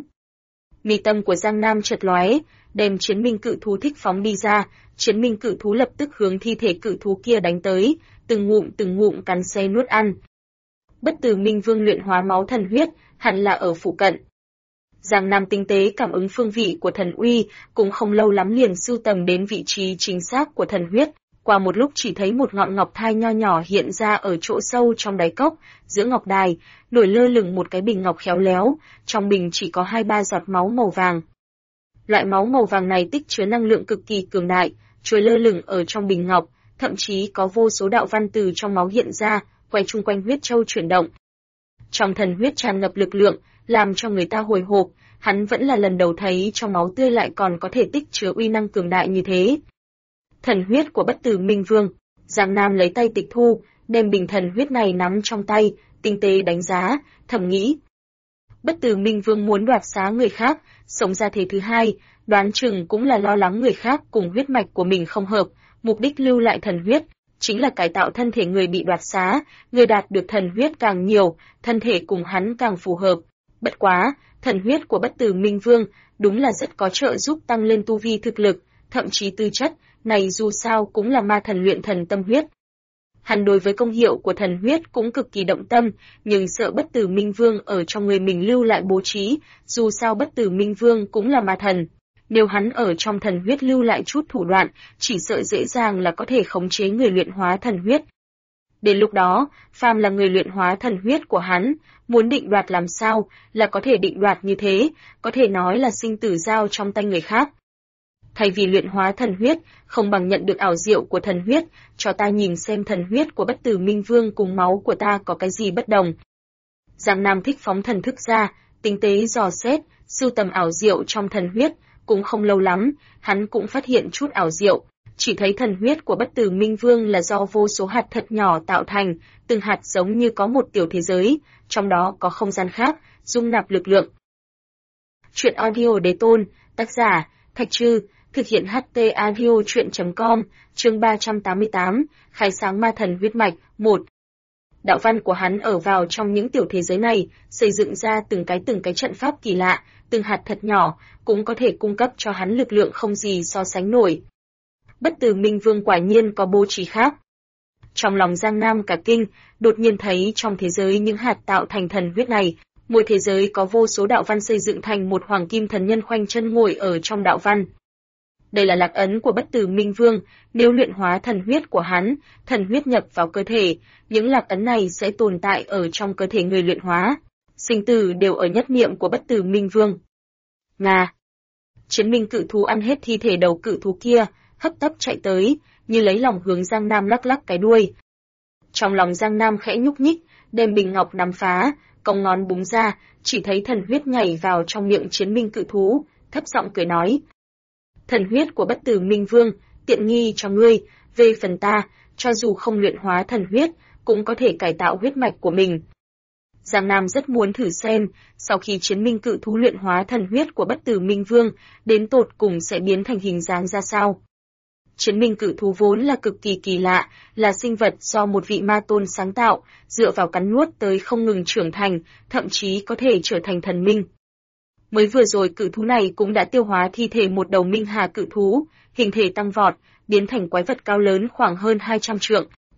Mi tâm của Giang Nam chợt lóe, đem chiến minh cự thú thích phóng đi ra, chiến minh cự thú lập tức hướng thi thể cự thú kia đánh tới, từng ngụm cắn xé nuốt ăn. Bất Tử Minh Vương luyện hóa máu thần huyết, hẳn là ở phụ cận. Giang Nam tinh tế cảm ứng phương vị của thần uy, cũng không lâu lắm liền sưu tầm đến vị trí chính xác của thần huyết. Qua một lúc chỉ thấy một ngọn ngọc thai nho nhỏ hiện ra ở chỗ sâu trong đáy cốc, giữa ngọc đài, nổi lơ lửng một cái bình ngọc khéo léo, trong bình chỉ có 2-3 giọt máu màu vàng. Loại máu màu vàng này tích chứa năng lượng cực kỳ cường đại, trôi lơ lửng ở trong bình ngọc, thậm chí có vô số đạo văn từ trong máu hiện ra, quay chung quanh huyết châu chuyển động. Trong thần huyết tràn ngập lực lượng, làm cho người ta hồi hộp, hắn vẫn là lần đầu thấy trong máu tươi lại còn có thể tích chứa uy năng cường đại như thế. Thần huyết của Bất Tử Minh Vương, Giang Nam lấy tay tịch thu, đem bình thần huyết này nắm trong tay, tinh tế đánh giá, thầm nghĩ. Bất Tử Minh Vương muốn đoạt xá người khác, sống ra thế thứ hai, đoán chừng cũng là lo lắng người khác cùng huyết mạch của mình không hợp, mục đích lưu lại thần huyết, chính là cải tạo thân thể người bị đoạt xá, người đạt được thần huyết càng nhiều, thân thể cùng hắn càng phù hợp. Bất quá, thần huyết của Bất Tử Minh Vương đúng là rất có trợ giúp tăng lên tu vi thực lực, thậm chí tư chất, này dù sao cũng là ma thần luyện thần tâm huyết. Hắn đối với công hiệu của thần huyết cũng cực kỳ động tâm, nhưng sợ Bất Tử Minh Vương ở trong người mình lưu lại bố trí, dù sao Bất Tử Minh Vương cũng là ma thần. Nếu hắn ở trong thần huyết lưu lại chút thủ đoạn, chỉ sợ dễ dàng là có thể khống chế người luyện hóa thần huyết. Đến lúc đó, phàm là người luyện hóa thần huyết của hắn, muốn định đoạt làm sao, là có thể định đoạt như thế, có thể nói là sinh tử giao trong tay người khác. Thay vì luyện hóa thần huyết, không bằng nhận được ảo diệu của thần huyết, cho ta nhìn xem thần huyết của Bất Tử Minh Vương cùng máu của ta có cái gì bất đồng. Giang Nam thích phóng thần thức ra, tinh tế dò xét, sưu tầm ảo diệu trong thần huyết, cũng không lâu lắm, hắn cũng phát hiện chút ảo diệu, chỉ thấy thần huyết của Bất Tử Minh Vương là do vô số hạt thật nhỏ tạo thành, từng hạt giống như có một tiểu thế giới, trong đó có không gian khác, dung nạp lực lượng. Chuyện audio đế tôn, tác giả, Thạch Trư, thực hiện HT audio chuyện.com, chương 388, khai sáng ma thần huyết mạch, 1. Đạo văn của hắn ở vào trong những tiểu thế giới này, xây dựng ra từng cái trận pháp kỳ lạ, từng hạt thật nhỏ, cũng có thể cung cấp cho hắn lực lượng không gì so sánh nổi. Bất Tử Minh Vương quả nhiên có bố trí khác. Trong lòng Giang Nam cả kinh, đột nhiên thấy trong thế giới những hạt tạo thành thần huyết này, mỗi thế giới có vô số đạo văn xây dựng thành một hoàng kim thần nhân khoanh chân ngồi ở trong đạo văn. Đây là lạc ấn của Bất Tử Minh Vương, nếu luyện hóa thần huyết của hắn, thần huyết nhập vào cơ thể, những lạc ấn này sẽ tồn tại ở trong cơ thể người luyện hóa. Sinh tử đều ở nhất niệm của Bất Tử Minh Vương. Nga. Chiến minh cự thú ăn hết thi thể đầu cự thú kia, hấp tấp chạy tới, như lấy lòng hướng Giang Nam lắc lắc cái đuôi. Trong lòng Giang Nam khẽ nhúc nhích, đem bình ngọc nắm phá, cong ngón búng ra, chỉ thấy thần huyết nhảy vào trong miệng chiến minh cự thú, thấp giọng cười nói. Thần huyết của Bất Tử Minh Vương, tiện nghi cho ngươi, về phần ta, cho dù không luyện hóa thần huyết, cũng có thể cải tạo huyết mạch của mình. Giang Nam rất muốn thử xem, sau khi chiến minh cự thú luyện hóa thần huyết của Bất Tử Minh Vương, đến tột cùng sẽ biến thành hình dáng ra sao. Chiến minh cự thú vốn là cực kỳ kỳ lạ, là sinh vật do một vị ma tôn sáng tạo, dựa vào cắn nuốt tới không ngừng trưởng thành, thậm chí có thể trở thành thần minh. Mới vừa rồi cự thú này cũng đã tiêu hóa thi thể một đầu minh hà cự thú, hình thể tăng vọt, biến thành quái vật cao lớn khoảng hơn 200 trượng,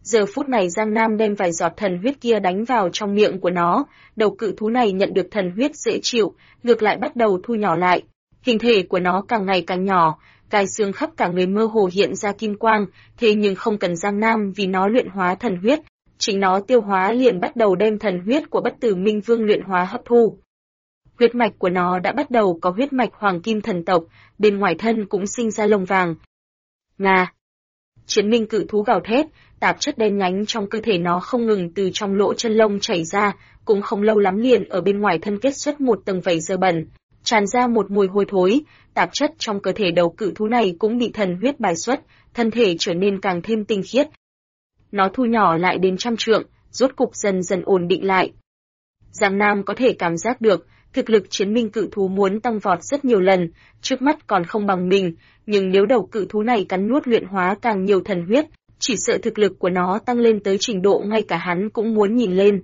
Giờ phút này Giang Nam đem vài giọt thần huyết kia đánh vào trong miệng của nó, đầu cự thú này nhận được thần huyết dễ chịu, ngược lại bắt đầu thu nhỏ lại. Hình thể của nó càng ngày càng nhỏ, gai xương khắp cả người mơ hồ hiện ra kim quang, thế nhưng không cần Giang Nam vì nó luyện hóa thần huyết, chính nó tiêu hóa liền bắt đầu đem thần huyết của Bất Tử Minh Vương luyện hóa hấp thu. Huyết mạch của nó đã bắt đầu có huyết mạch hoàng kim thần tộc, bên ngoài thân cũng sinh ra lông vàng. Nga. Chiến minh cự thú gào thét, tạp chất đen nhánh trong cơ thể nó không ngừng từ trong lỗ chân lông chảy ra, cũng không lâu lắm liền ở bên ngoài thân kết xuất một tầng vảy dơ bẩn, tràn ra một mùi hôi thối, tạp chất trong cơ thể đầu cự thú này cũng bị thần huyết bài xuất, thân thể trở nên càng thêm tinh khiết. Nó thu nhỏ lại đến 100 trượng, rốt cục dần dần ổn định lại. Giang Nam có thể cảm giác được, thực lực chiến minh cự thú muốn tăng vọt rất nhiều lần, trước mắt còn không bằng mình, nhưng nếu đầu cự thú này cắn nuốt luyện hóa càng nhiều thần huyết, chỉ sợ thực lực của nó tăng lên tới trình độ ngay cả hắn cũng muốn nhìn lên.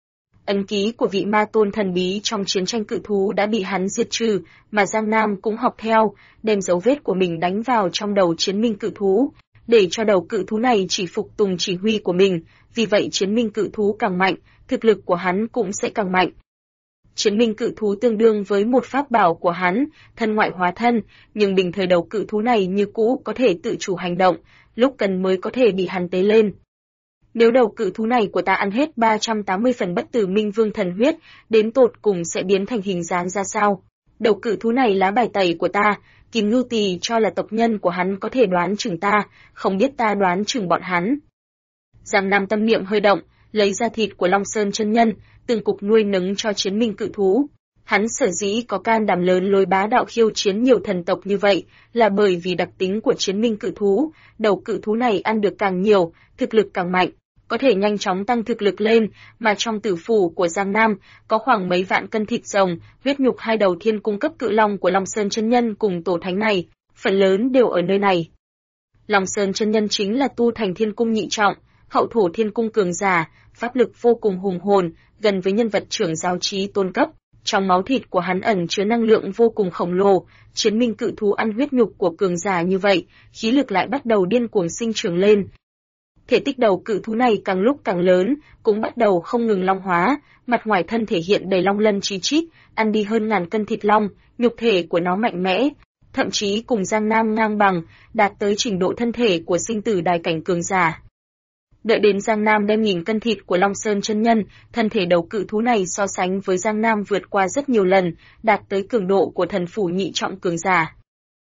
Ấn ký của vị ma tôn thần bí trong chiến tranh cự thú đã bị hắn diệt trừ, mà Giang Nam cũng học theo, đem dấu vết của mình đánh vào trong đầu chiến minh cự thú, để cho đầu cự thú này chỉ phục tùng chỉ huy của mình, vì vậy chiến minh cự thú càng mạnh, thực lực của hắn cũng sẽ càng mạnh. Chiến minh cự thú tương đương với một pháp bảo của hắn, thân ngoại hóa thân, nhưng bình thời đầu cự thú này như cũ có thể tự chủ hành động, lúc cần mới có thể bị hắn tế lên. Nếu đầu cự thú này của ta ăn hết 380 phần Bất Tử Minh Vương thần huyết, đến tột cùng sẽ biến thành hình dáng ra sao? Đầu cự thú này lá bài tẩy của ta, Kim Ngưu Tỳ cho là tộc nhân của hắn có thể đoán chừng ta, không biết ta đoán chừng bọn hắn. Giang Nam tâm niệm hơi động, lấy ra thịt của Long Sơn chân nhân, từng cục nuôi nấng cho chiến minh cự thú. Hắn sở dĩ có can đảm lớn lối bá đạo khiêu chiến nhiều thần tộc như vậy, là bởi vì đặc tính của chiến minh cự thú, đầu cự thú này ăn được càng nhiều, thực lực càng mạnh, có thể nhanh chóng tăng thực lực lên, mà trong tử phủ của Giang Nam có khoảng mấy vạn cân thịt rồng, huyết nhục hai đầu thiên cung cấp cự long của Long Sơn chân nhân cùng tổ thánh này, phần lớn đều ở nơi này. Long Sơn chân nhân chính là tu thành thiên cung nhị trọng, hậu thổ thiên cung cường giả, pháp lực vô cùng hùng hồn, gần với nhân vật trưởng giáo trí tôn cấp. Trong máu thịt của hắn ẩn chứa năng lượng vô cùng khổng lồ, chiến minh cự thú ăn huyết nhục của cường giả như vậy, khí lực lại bắt đầu điên cuồng sinh trưởng lên. Thể tích đầu cự thú này càng lúc càng lớn, cũng bắt đầu không ngừng long hóa, mặt ngoài thân thể hiện đầy long lân chí chít, ăn đi hơn 1000 cân thịt long, nhục thể của nó mạnh mẽ, thậm chí cùng Giang Nam ngang bằng, đạt tới trình độ thân thể của sinh tử đài cảnh cường giả. Đợi đến Giang Nam đem 1000 cân thịt của Long Sơn chân nhân, thân thể đầu cự thú này so sánh với Giang Nam vượt qua rất nhiều lần, đạt tới cường độ của thần phủ nhị trọng cường giả.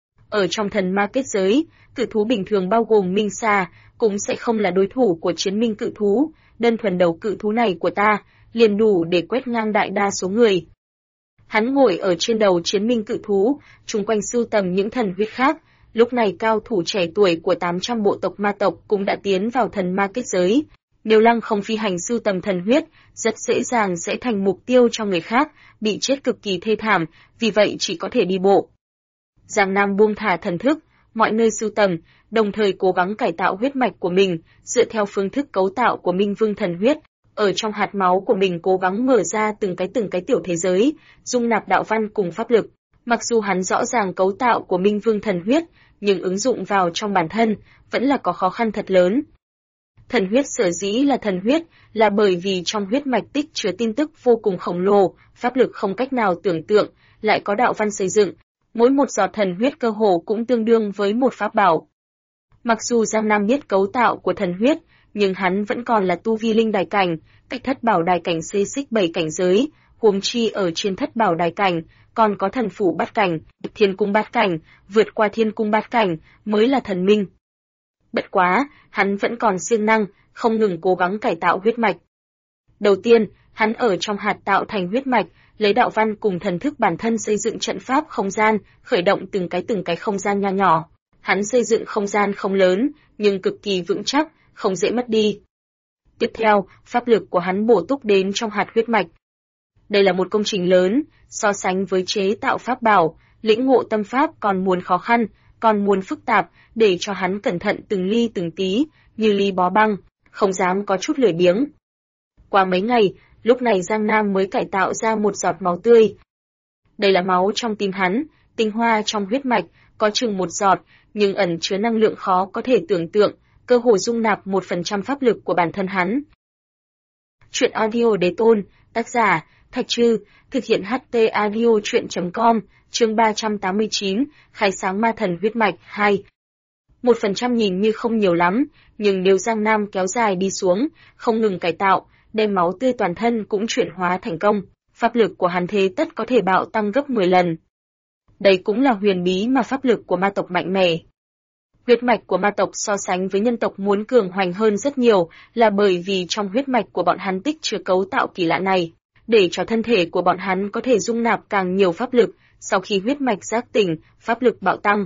Ở trong thần ma kết giới, cự thú bình thường bao gồm Minh Sa, cũng sẽ không là đối thủ của chiến minh cự thú, đơn thuần đầu cự thú này của ta, liền đủ để quét ngang đại đa số người. Hắn ngồi ở trên đầu chiến minh cự thú, chung quanh sưu tầm những thần huyết khác. Lúc này cao thủ trẻ tuổi của 800 bộ tộc ma tộc cũng đã tiến vào thần ma kết giới. Nếu Lăng không phi hành sưu tầm thần huyết, rất dễ dàng sẽ thành mục tiêu cho người khác, bị chết cực kỳ thê thảm, vì vậy chỉ có thể đi bộ. Giang Nam buông thả thần thức, mọi nơi sưu tầm, đồng thời cố gắng cải tạo huyết mạch của mình, dựa theo phương thức cấu tạo của Minh Vương thần huyết. Ở trong hạt máu của mình cố gắng mở ra từng cái tiểu thế giới, dung nạp đạo văn cùng pháp lực. Mặc dù hắn rõ ràng cấu tạo của Minh Vương thần huyết, nhưng ứng dụng vào trong bản thân vẫn là có khó khăn thật lớn. Thần huyết sở dĩ là thần huyết là bởi vì trong huyết mạch tích chứa tin tức vô cùng khổng lồ, pháp lực không cách nào tưởng tượng, lại có đạo văn xây dựng. Mỗi một giọt thần huyết cơ hồ cũng tương đương với một pháp bảo. Mặc dù Giang Nam biết cấu tạo của thần huyết, nhưng hắn vẫn còn là tu vi linh đài cảnh, cách thất bảo đài cảnh xê xích 7 cảnh giới, huống chi ở trên thất bảo đài cảnh, còn có thần phủ bát cảnh, thiên cung bát cảnh, vượt qua thiên cung bát cảnh mới là thần minh. Bất quá, hắn vẫn còn siêng năng, không ngừng cố gắng cải tạo huyết mạch. Đầu tiên, hắn ở trong hạt tạo thành huyết mạch, lấy đạo văn cùng thần thức bản thân xây dựng trận pháp không gian, khởi động từng cái không gian nho nhỏ. Hắn xây dựng không gian không lớn, nhưng cực kỳ vững chắc, không dễ mất đi. Tiếp theo, pháp lực của hắn bổ túc đến trong hạt huyết mạch. Đây là một công trình lớn, so sánh với chế tạo pháp bảo, lĩnh ngộ tâm pháp còn muốn khó khăn, còn muốn phức tạp, để cho hắn cẩn thận từng ly từng tí, như ly bó băng, không dám có chút lười biếng. Qua mấy ngày, lúc này Giang Nam mới cải tạo ra một giọt máu tươi. Đây là máu trong tim hắn, tinh hoa trong huyết mạch, có chừng một giọt, nhưng ẩn chứa năng lượng khó có thể tưởng tượng, cơ hồ dung nạp 1% pháp lực của bản thân hắn. Truyện audio đế tôn, tác giả, Thạch Trư, thực hiện HT audio truyện.com, chương 389, khai sáng ma thần huyết mạch 2. 1% nhìn như không nhiều lắm, nhưng nếu Giang Nam kéo dài đi xuống, không ngừng cải tạo, đem máu tươi toàn thân cũng chuyển hóa thành công, pháp lực của hắn thế tất có thể bạo tăng gấp 10 lần. Đây cũng là huyền bí mà pháp lực của ma tộc mạnh mẽ. Huyết mạch của ma tộc so sánh với nhân tộc muốn cường hoành hơn rất nhiều, là bởi vì trong huyết mạch của bọn hắn tích chứa cấu tạo kỳ lạ này, để cho thân thể của bọn hắn có thể dung nạp càng nhiều pháp lực, sau khi huyết mạch giác tỉnh, pháp lực bạo tăng.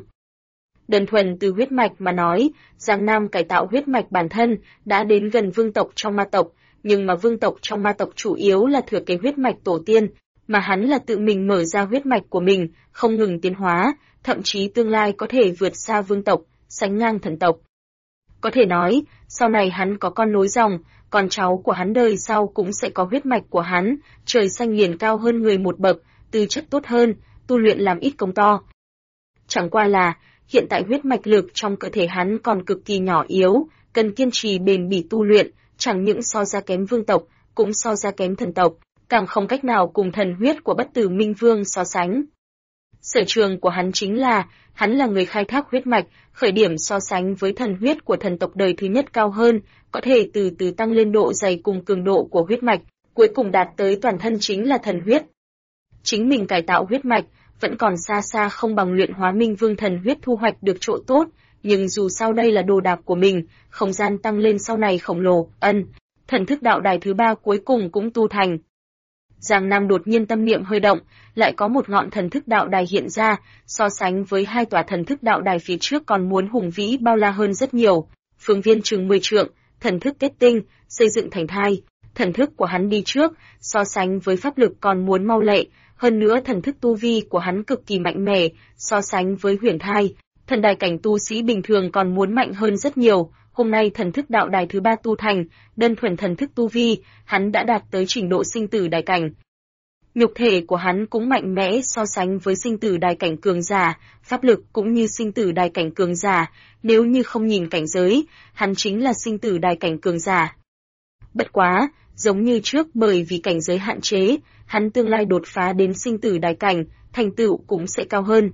Đơn thuần từ huyết mạch mà nói, Giang Nam cải tạo huyết mạch bản thân đã đến gần vương tộc trong ma tộc, nhưng mà vương tộc trong ma tộc chủ yếu là thừa kế huyết mạch tổ tiên, mà hắn là tự mình mở ra huyết mạch của mình, không ngừng tiến hóa, thậm chí tương lai có thể vượt xa vương tộc, sánh ngang thần tộc. Có thể nói, sau này hắn có con nối dòng, con cháu của hắn đời sau cũng sẽ có huyết mạch của hắn, trời xanh liền cao hơn người một bậc, tư chất tốt hơn, tu luyện làm ít công to. Chẳng qua là, hiện tại huyết mạch lực trong cơ thể hắn còn cực kỳ nhỏ yếu, cần kiên trì bền bỉ tu luyện, chẳng những so ra kém vương tộc, cũng so ra kém thần tộc, càng không cách nào cùng thần huyết của bất tử minh vương so sánh. Sở trường của hắn chính là, hắn là người khai thác huyết mạch, khởi điểm so sánh với thần huyết của thần tộc đời thứ nhất cao hơn, có thể từ từ tăng lên độ dày cùng cường độ của huyết mạch, cuối cùng đạt tới toàn thân chính là thần huyết. Chính mình cải tạo huyết mạch, vẫn còn xa xa không bằng luyện hóa minh vương thần huyết thu hoạch được chỗ tốt, nhưng dù sao đây là đồ đạc của mình, không gian tăng lên sau này khổng lồ, thần thức đạo đài thứ 3 cuối cùng cũng tu thành. Giang Nam đột nhiên tâm niệm hơi động, lại có một ngọn thần thức đạo đài hiện ra, so sánh với hai tòa thần thức đạo đài phía trước còn muốn hùng vĩ bao la hơn rất nhiều. Phương viên chừng 10 trượng, thần thức kết tinh, xây dựng thành thai. Thần thức của hắn đi trước, so sánh với pháp lực còn muốn mau lẹ, hơn nữa thần thức tu vi của hắn cực kỳ mạnh mẽ, so sánh với huyền thai, thần đài cảnh tu sĩ bình thường còn muốn mạnh hơn rất nhiều. Hôm nay thần thức đạo đài thứ 3 tu thành, đơn thuần thần thức tu vi, hắn đã đạt tới trình độ sinh tử đài cảnh. Nhục thể của hắn cũng mạnh mẽ so sánh với sinh tử đài cảnh cường giả, pháp lực cũng như sinh tử đài cảnh cường giả, nếu như không nhìn cảnh giới, hắn chính là sinh tử đài cảnh cường giả. Bất quá, giống như trước bởi vì cảnh giới hạn chế, hắn tương lai đột phá đến sinh tử đài cảnh, thành tựu cũng sẽ cao hơn.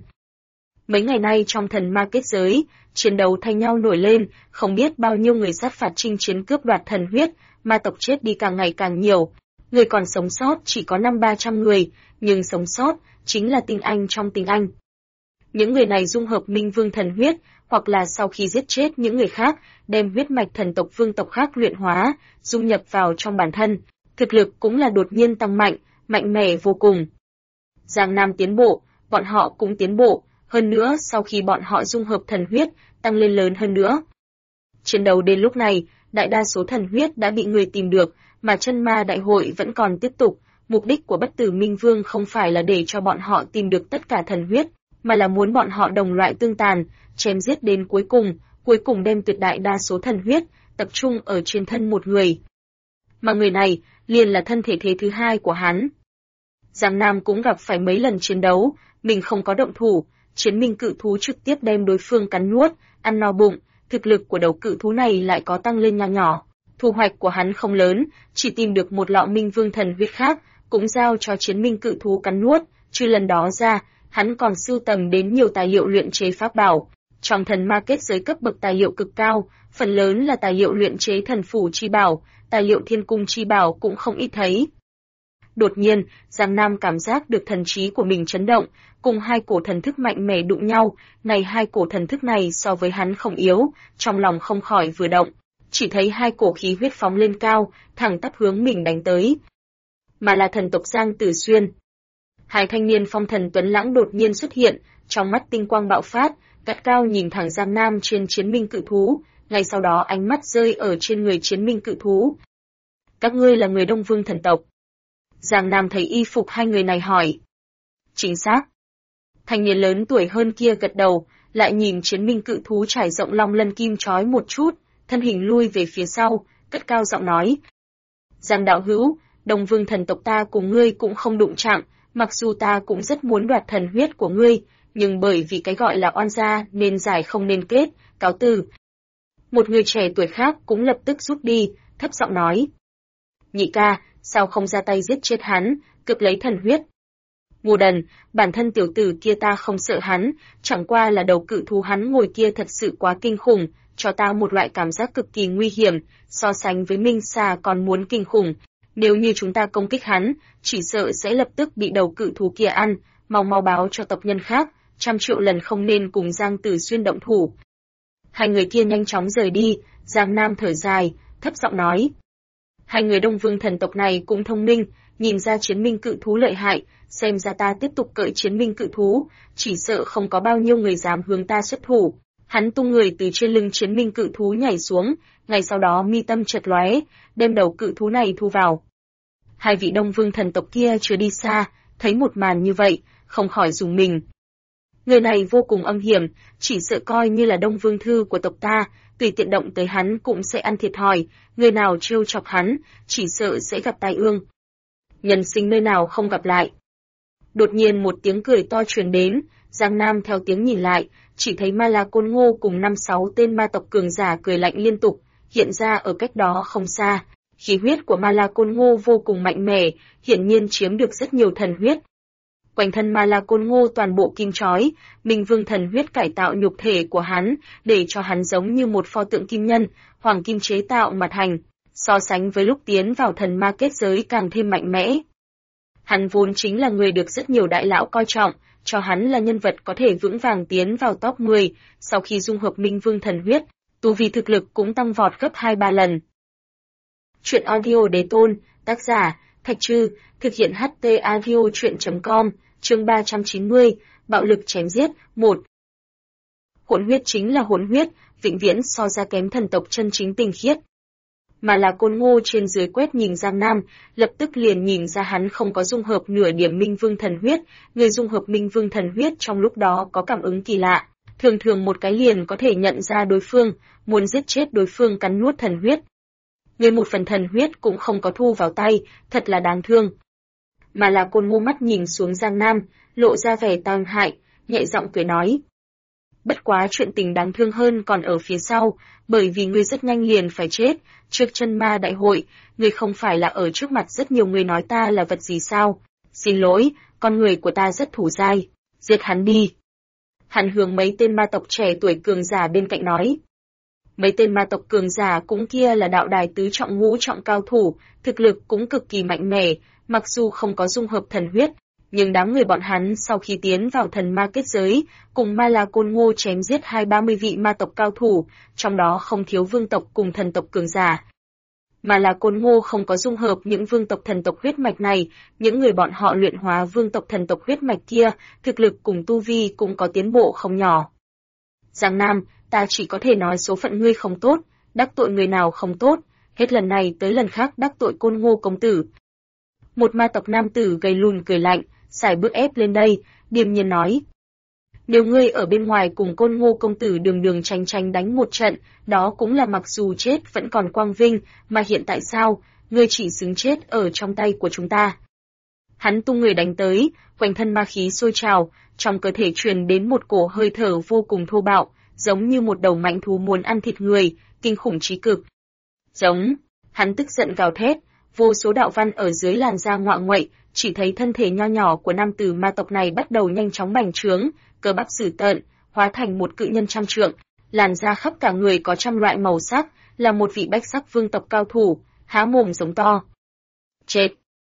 Mấy ngày nay trong thần ma kết giới, chiến đấu thay nhau nổi lên, không biết bao nhiêu người sát phạt chinh chiến cướp đoạt thần huyết, ma tộc chết đi càng ngày càng nhiều. Người còn sống sót chỉ có 500-300 người, nhưng sống sót chính là tinh anh trong tinh anh. Những người này dung hợp minh vương thần huyết, hoặc là sau khi giết chết những người khác, đem huyết mạch thần tộc vương tộc khác luyện hóa, dung nhập vào trong bản thân. Thực lực cũng là đột nhiên tăng mạnh, mạnh mẽ vô cùng. Giang Nam tiến bộ, bọn họ cũng tiến bộ, hơn nữa sau khi bọn họ dung hợp thần huyết, tăng lên lớn hơn nữa. Chiến đấu đến lúc này, đại đa số thần huyết đã bị người tìm được, mà chân ma đại hội vẫn còn tiếp tục. Mục đích của bất tử minh vương không phải là để cho bọn họ tìm được tất cả thần huyết, mà là muốn bọn họ đồng loại tương tàn, chém giết đến cuối cùng đem tuyệt đại đa số thần huyết, tập trung ở trên thân một người. Mà người này, liền là thân thể thế thứ hai của hắn. Giang Nam cũng gặp phải mấy lần chiến đấu, mình không có động thủ, chiến minh cự thú trực tiếp đem đối phương cắn nuốt, ăn no bụng, thực lực của đầu cự thú này lại có tăng lên nho nhỏ. Thu hoạch của hắn không lớn, chỉ tìm được một lọ minh vương thần huyết khác, cũng giao cho chiến minh cự thú cắn nuốt, trừ lần đó ra, hắn còn sưu tầm đến nhiều tài liệu luyện chế pháp bảo. Trong thần ma kết giới cấp bậc tài liệu cực cao, phần lớn là tài liệu luyện chế thần phủ chi bảo, tài liệu thiên cung chi bảo cũng không ít thấy. Đột nhiên, Giang Nam cảm giác được thần trí của mình chấn động, cùng hai cổ thần thức mạnh mẽ đụng nhau, này hai cổ thần thức này so với hắn không yếu, trong lòng không khỏi vừa động, chỉ thấy hai cổ khí huyết phóng lên cao, thẳng tắp hướng mình đánh tới. Mà là thần tộc Giang Tử Xuyên. Hai thanh niên phong thần tuấn lãng đột nhiên xuất hiện, trong mắt tinh quang bạo phát, gắt cao nhìn thẳng Giang Nam trên chiến minh cự thú, ngay sau đó ánh mắt rơi ở trên người chiến minh cự thú. Các ngươi là người Đông Vương thần tộc. Giang Nam thấy y phục hai người này hỏi. Chính xác. Thanh niên lớn tuổi hơn kia gật đầu, lại nhìn chiến minh cự thú trải rộng long lân kim chói một chút, thân hình lui về phía sau, cất cao giọng nói. Giang đạo hữu, Đông Vương thần tộc ta cùng ngươi cũng không đụng chạm, mặc dù ta cũng rất muốn đoạt thần huyết của ngươi, nhưng bởi vì cái gọi là oan gia nên giải không nên kết, cáo từ. Một người trẻ tuổi khác cũng lập tức rút đi, thấp giọng nói. Nhị ca, sao không ra tay giết chết hắn, cướp lấy thần huyết? Ngu đần, bản thân tiểu tử kia ta không sợ hắn, chẳng qua là đầu cự thú hắn ngồi kia thật sự quá kinh khủng, cho ta một loại cảm giác cực kỳ nguy hiểm, so sánh với Minh Sa còn muốn kinh khủng. Nếu như chúng ta công kích hắn, chỉ sợ sẽ lập tức bị đầu cự thú kia ăn, mau báo cho tộc nhân khác, 100 triệu lần không nên cùng Giang Tử Xuyên động thủ. Hai người kia nhanh chóng rời đi, Giang Nam thở dài, thấp giọng nói. Hai người Đông Vương thần tộc này cũng thông minh, nhìn ra chiến minh cự thú lợi hại, xem ra ta tiếp tục cởi chiến minh cự thú, chỉ sợ không có bao nhiêu người dám hướng ta xuất thủ. Hắn tung người từ trên lưng chiến minh cự thú nhảy xuống, ngay sau đó mi tâm chợt lóe, đem đầu cự thú này thu vào. Hai vị Đông Vương thần tộc kia chưa đi xa, thấy một màn như vậy, không khỏi rùng mình. Người này vô cùng âm hiểm, chỉ sợ coi như là Đông Vương thư của tộc ta, tùy tiện động tới hắn cũng sẽ ăn thiệt thòi, người nào trêu chọc hắn, chỉ sợ sẽ gặp tai ương. Nhân sinh nơi nào không gặp lại. Đột nhiên một tiếng cười to truyền đến, Giang Nam theo tiếng nhìn lại, chỉ thấy Ma La Côn Ngô cùng 5-6 tên ma tộc cường giả cười lạnh liên tục, hiện ra ở cách đó không xa. Khí huyết của Ma La Côn Ngô vô cùng mạnh mẽ, hiển nhiên chiếm được rất nhiều thần huyết. Quanh thân Ma La Côn Ngô toàn bộ kim chói, Minh Vương thần huyết cải tạo nhục thể của hắn, để cho hắn giống như một pho tượng kim nhân, hoàng kim chế tạo mà thành, so sánh với lúc tiến vào thần ma kết giới càng thêm mạnh mẽ. Hắn vốn chính là người được rất nhiều đại lão coi trọng, cho hắn là nhân vật có thể vững vàng tiến vào top 10, sau khi dung hợp Minh Vương thần huyết, tu vi thực lực cũng tăng vọt gấp 2-3 lần. Truyện audio đế tôn, tác giả, Thạch Trư, thực hiện HT audio truyện.com, chương 390, bạo lực chém giết, 1. Hỗn huyết chính là hỗn huyết, vĩnh viễn so ra kém thần tộc chân chính tinh khiết. Mà là Côn Ngô trên dưới quét nhìn Giang Nam, lập tức liền nhìn ra hắn không có dung hợp nửa điểm Minh Vương thần huyết, người dung hợp Minh Vương thần huyết trong lúc đó có cảm ứng kỳ lạ, thường một cái liền có thể nhận ra đối phương, muốn giết chết đối phương cắn nuốt thần huyết. Người một phần thần huyết cũng không có thu vào tay, thật là đáng thương. Mà là Côn Ngô mắt nhìn xuống Giang Nam, lộ ra vẻ tàn hại, nhẹ giọng cười nói. Bất quá chuyện tình đáng thương hơn còn ở phía sau, bởi vì ngươi rất nhanh liền phải chết, trước chân ma đại hội, ngươi không phải là ở trước mặt rất nhiều người nói ta là vật gì sao? Xin lỗi, con người của ta rất thủ dai, giết hắn đi. Hắn hướng mấy tên ma tộc trẻ tuổi cường giả bên cạnh nói. Mấy tên ma tộc cường giả cũng kia là đạo đài tứ trọng ngũ trọng cao thủ, thực lực cũng cực kỳ mạnh mẽ, mặc dù không có dung hợp thần huyết, nhưng đám người bọn hắn sau khi tiến vào thần ma kết giới, cùng Ma La Côn Ngô chém giết 20-30 vị ma tộc cao thủ, trong đó không thiếu vương tộc cùng thần tộc cường giả. Mà là Côn Ngô không có dung hợp những vương tộc thần tộc huyết mạch này, những người bọn họ luyện hóa vương tộc thần tộc huyết mạch kia, thực lực cùng tu vi cũng có tiến bộ không nhỏ. Giang Nam, ta chỉ có thể nói số phận ngươi không tốt, đắc tội người nào không tốt, hết lần này tới lần khác đắc tội Côn Ngô công tử. Một ma tộc nam tử gầy lùn cười lạnh, sải bước ép lên đây, điềm nhiên nói. Nếu ngươi ở bên ngoài cùng Côn Ngô công tử đường tranh đánh một trận, đó cũng là mặc dù chết vẫn còn quang vinh, mà hiện tại sao, ngươi chỉ xứng chết ở trong tay của chúng ta. Hắn tung người đánh tới, quanh thân ma khí sôi trào, trong cơ thể truyền đến một cổ hơi thở vô cùng thô bạo, giống như một đầu mãnh thú muốn ăn thịt người, kinh khủng chí cực. Giống, hắn tức giận gào thét, vô số đạo văn ở dưới làn da ngoạ nguậy, chỉ thấy thân thể nho nhỏ của nam tử ma tộc này bắt đầu nhanh chóng bành trướng, cơ bắp dữ tợn, hóa thành một cự nhân trăm trượng, làn da khắp cả người có trăm loại màu sắc, là một vị bách sắc vương tộc cao thủ, há mồm giống to. Chết!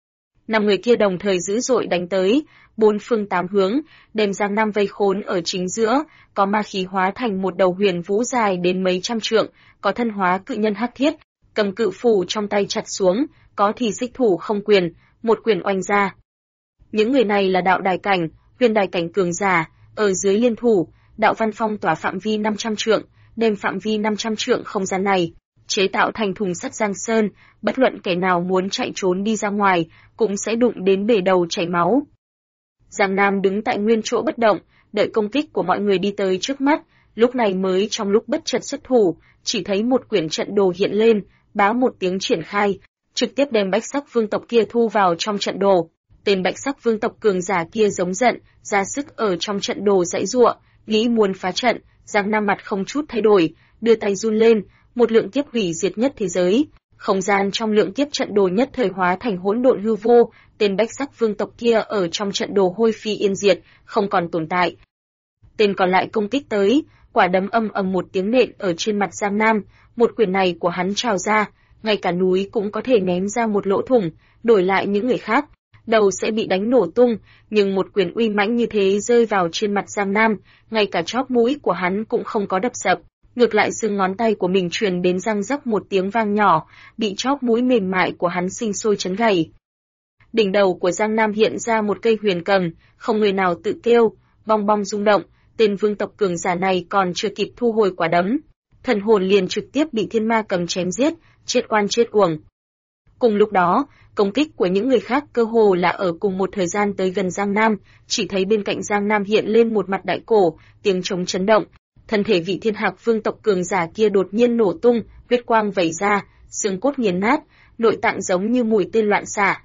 5 người kia đồng thời dữ dội đánh tới, 4 phương 8 hướng, đem Giang Nam vây khốn ở chính giữa, có ma khí hóa thành một đầu huyền vũ dài đến mấy trăm trượng, có thân hóa cự nhân hắc thiết, cầm cự phủ trong tay chặt xuống, có thì xích thủ không quyền, một quyền oanh ra. Những người này là đạo đài cảnh, huyền đài cảnh cường giả, ở dưới liên thủ, đạo văn phong tỏa phạm vi 500 trượng, đem phạm vi 500 trượng không gian này chế tạo thành thùng sắt giang sơn, bất luận kẻ nào muốn chạy trốn đi ra ngoài, cũng sẽ đụng đến bể đầu chảy máu. Giang Nam đứng tại nguyên chỗ bất động, đợi công kích của mọi người đi tới trước mắt, lúc này mới trong lúc bất chợt xuất thủ, chỉ thấy một quyển trận đồ hiện lên, bá một tiếng triển khai, trực tiếp đem bách sắc vương tộc kia thu vào trong trận đồ. Tên bách sắc vương tộc cường giả kia giống giận, ra sức ở trong trận đồ giãy giụa, nghĩ muốn phá trận, Giang Nam mặt không chút thay đổi, đưa tay run lên, một lượng kiếp hủy diệt nhất thế giới. Không gian trong lượng kiếp trận đồ nhất thời hóa thành hỗn độn hư vô, tên bách sắc vương tộc kia ở trong trận đồ hôi phi yên diệt, không còn tồn tại. Tên còn lại công kích tới, quả đấm âm ầm một tiếng nện ở trên mặt Giang Nam, một quyền này của hắn trào ra, ngay cả núi cũng có thể ném ra một lỗ thủng, đổi lại những người khác, đầu sẽ bị đánh nổ tung, nhưng một quyền uy mãnh như thế rơi vào trên mặt Giang Nam, ngay cả chóp mũi của hắn cũng không có đập sập, ngược lại xương ngón tay của mình truyền đến răng rắc một tiếng vang nhỏ, bị chóp mũi mềm mại của hắn sinh sôi chấn gầy. Đỉnh đầu của Giang Nam hiện ra một cây huyền cầm, không người nào tự kêu, bong bong rung động, tên vương tộc cường giả này còn chưa kịp thu hồi quả đấm, thần hồn liền trực tiếp bị thiên ma cầm chém giết, chết oan chết uổng. Cùng lúc đó, công kích của những người khác cơ hồ là ở cùng một thời gian tới gần Giang Nam, chỉ thấy bên cạnh Giang Nam hiện lên một mặt đại cổ, tiếng trống chấn động, thân thể vị thiên hạc vương tộc cường giả kia đột nhiên nổ tung, huyết quang vẩy ra, xương cốt nghiền nát, nội tạng giống như mũi tên loạn xạ.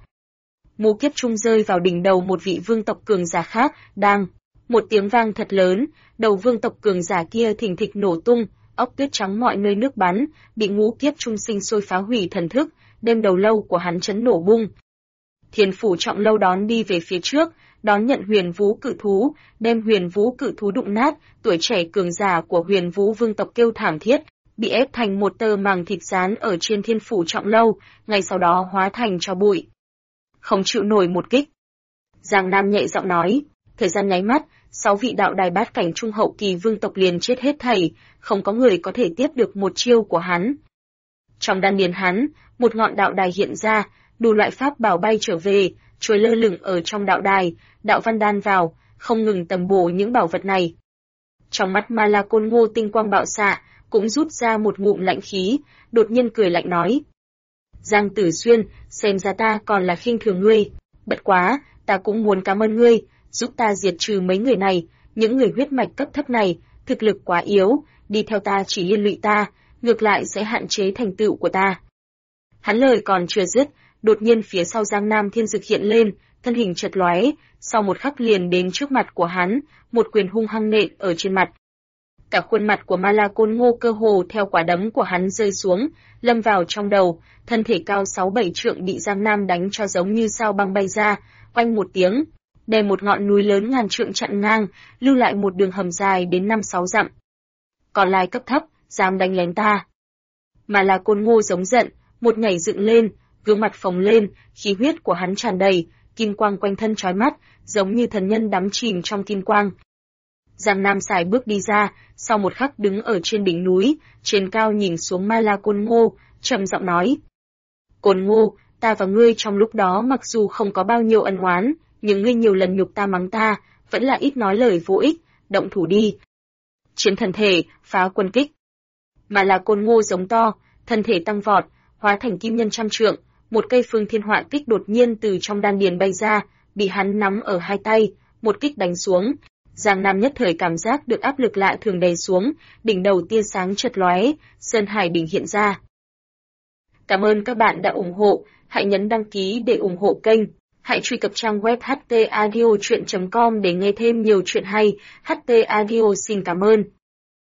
Mũ kiếp trung rơi vào đỉnh đầu một vị vương tộc cường giả khác, đang một tiếng vang thật lớn, đầu vương tộc cường giả kia thình thịch nổ tung, óc tuyết trắng mọi nơi nước bắn, bị ngũ kiếp trung sinh sôi phá hủy thần thức, đem đầu lâu của hắn chấn nổ bung. Thiên phủ trọng lâu đón đi về phía trước, đón nhận huyền vũ cự thú, đem huyền vũ cự thú đụng nát, tuổi trẻ cường giả của huyền vũ vương tộc kêu thảm thiết, bị ép thành một tờ màng thịt rán ở trên thiên phủ trọng lâu, ngay sau đó hóa thành tro bụi. Không chịu nổi một kích. Giang Nam nhẹ giọng nói, thời gian nháy mắt, 6 vị đạo đài bát cảnh trung hậu kỳ vương tộc liền chết hết thảy, không có người có thể tiếp được một chiêu của hắn. Trong đan điền hắn, một ngọn đạo đài hiện ra, đủ loại pháp bảo bay trở về, trôi lơ lửng ở trong đạo đài, đạo văn đan vào, không ngừng tầm bổ những bảo vật này. Trong mắt Ma La Côn Ngô tinh quang bạo xạ, cũng rút ra một ngụm lạnh khí, đột nhiên cười lạnh nói: Giang Tử Xuyên, xem ra ta còn là khinh thường ngươi, bất quá, ta cũng muốn cảm ơn ngươi, giúp ta diệt trừ mấy người này, những người huyết mạch cấp thấp này, thực lực quá yếu, đi theo ta chỉ liên lụy ta, ngược lại sẽ hạn chế thành tựu của ta. Hắn lời còn chưa dứt, đột nhiên phía sau Giang Nam thiên dực hiện lên, thân hình chợt lóe, sau một khắc liền đến trước mặt của hắn, một quyền hung hăng nện ở trên mặt. Cả khuôn mặt của Ma La Côn Ngô cơ hồ theo quả đấm của hắn rơi xuống, lâm vào trong đầu, thân thể cao 6-7 trượng bị Giang Nam đánh cho giống như sao băng bay ra, oanh một tiếng, đem một ngọn núi lớn ngàn trượng chặn ngang, lưu lại một đường hầm dài đến 5-6 dặm. Còn lai cấp thấp, dám đánh lén ta. Mà là Côn Ngô giống giận, một nhảy dựng lên, gương mặt phồng lên, khí huyết của hắn tràn đầy, kim quang quanh thân chói mắt, giống như thần nhân đắm chìm trong kim quang. Giang Nam xài bước đi ra, sau một khắc đứng ở trên đỉnh núi, trên cao nhìn xuống Ma La Côn Ngô, trầm giọng nói: Côn Ngô, ta và ngươi trong lúc đó mặc dù không có bao nhiêu ân oán, nhưng ngươi nhiều lần nhục ta mắng ta, vẫn là ít nói lời vô ích, động thủ đi. Chiến thần thể, phá quân kích. Mà là Côn Ngô giống to, thân thể tăng vọt, hóa thành kim nhân trăm trượng, một cây phương thiên họa kích đột nhiên từ trong đan điền bay ra, bị hắn nắm ở hai tay, một kích đánh xuống. Giang Nam nhất thời cảm giác được áp lực lạ thường đè xuống, đỉnh đầu tia sáng chợt lóe, Sơn Hải đỉnh hiện ra. Cảm ơn các bạn đã ủng hộ, hãy nhấn đăng ký để ủng hộ kênh. Hãy truy cập trang web htaudio.com để nghe thêm nhiều chuyện hay. HT Audio xin cảm ơn.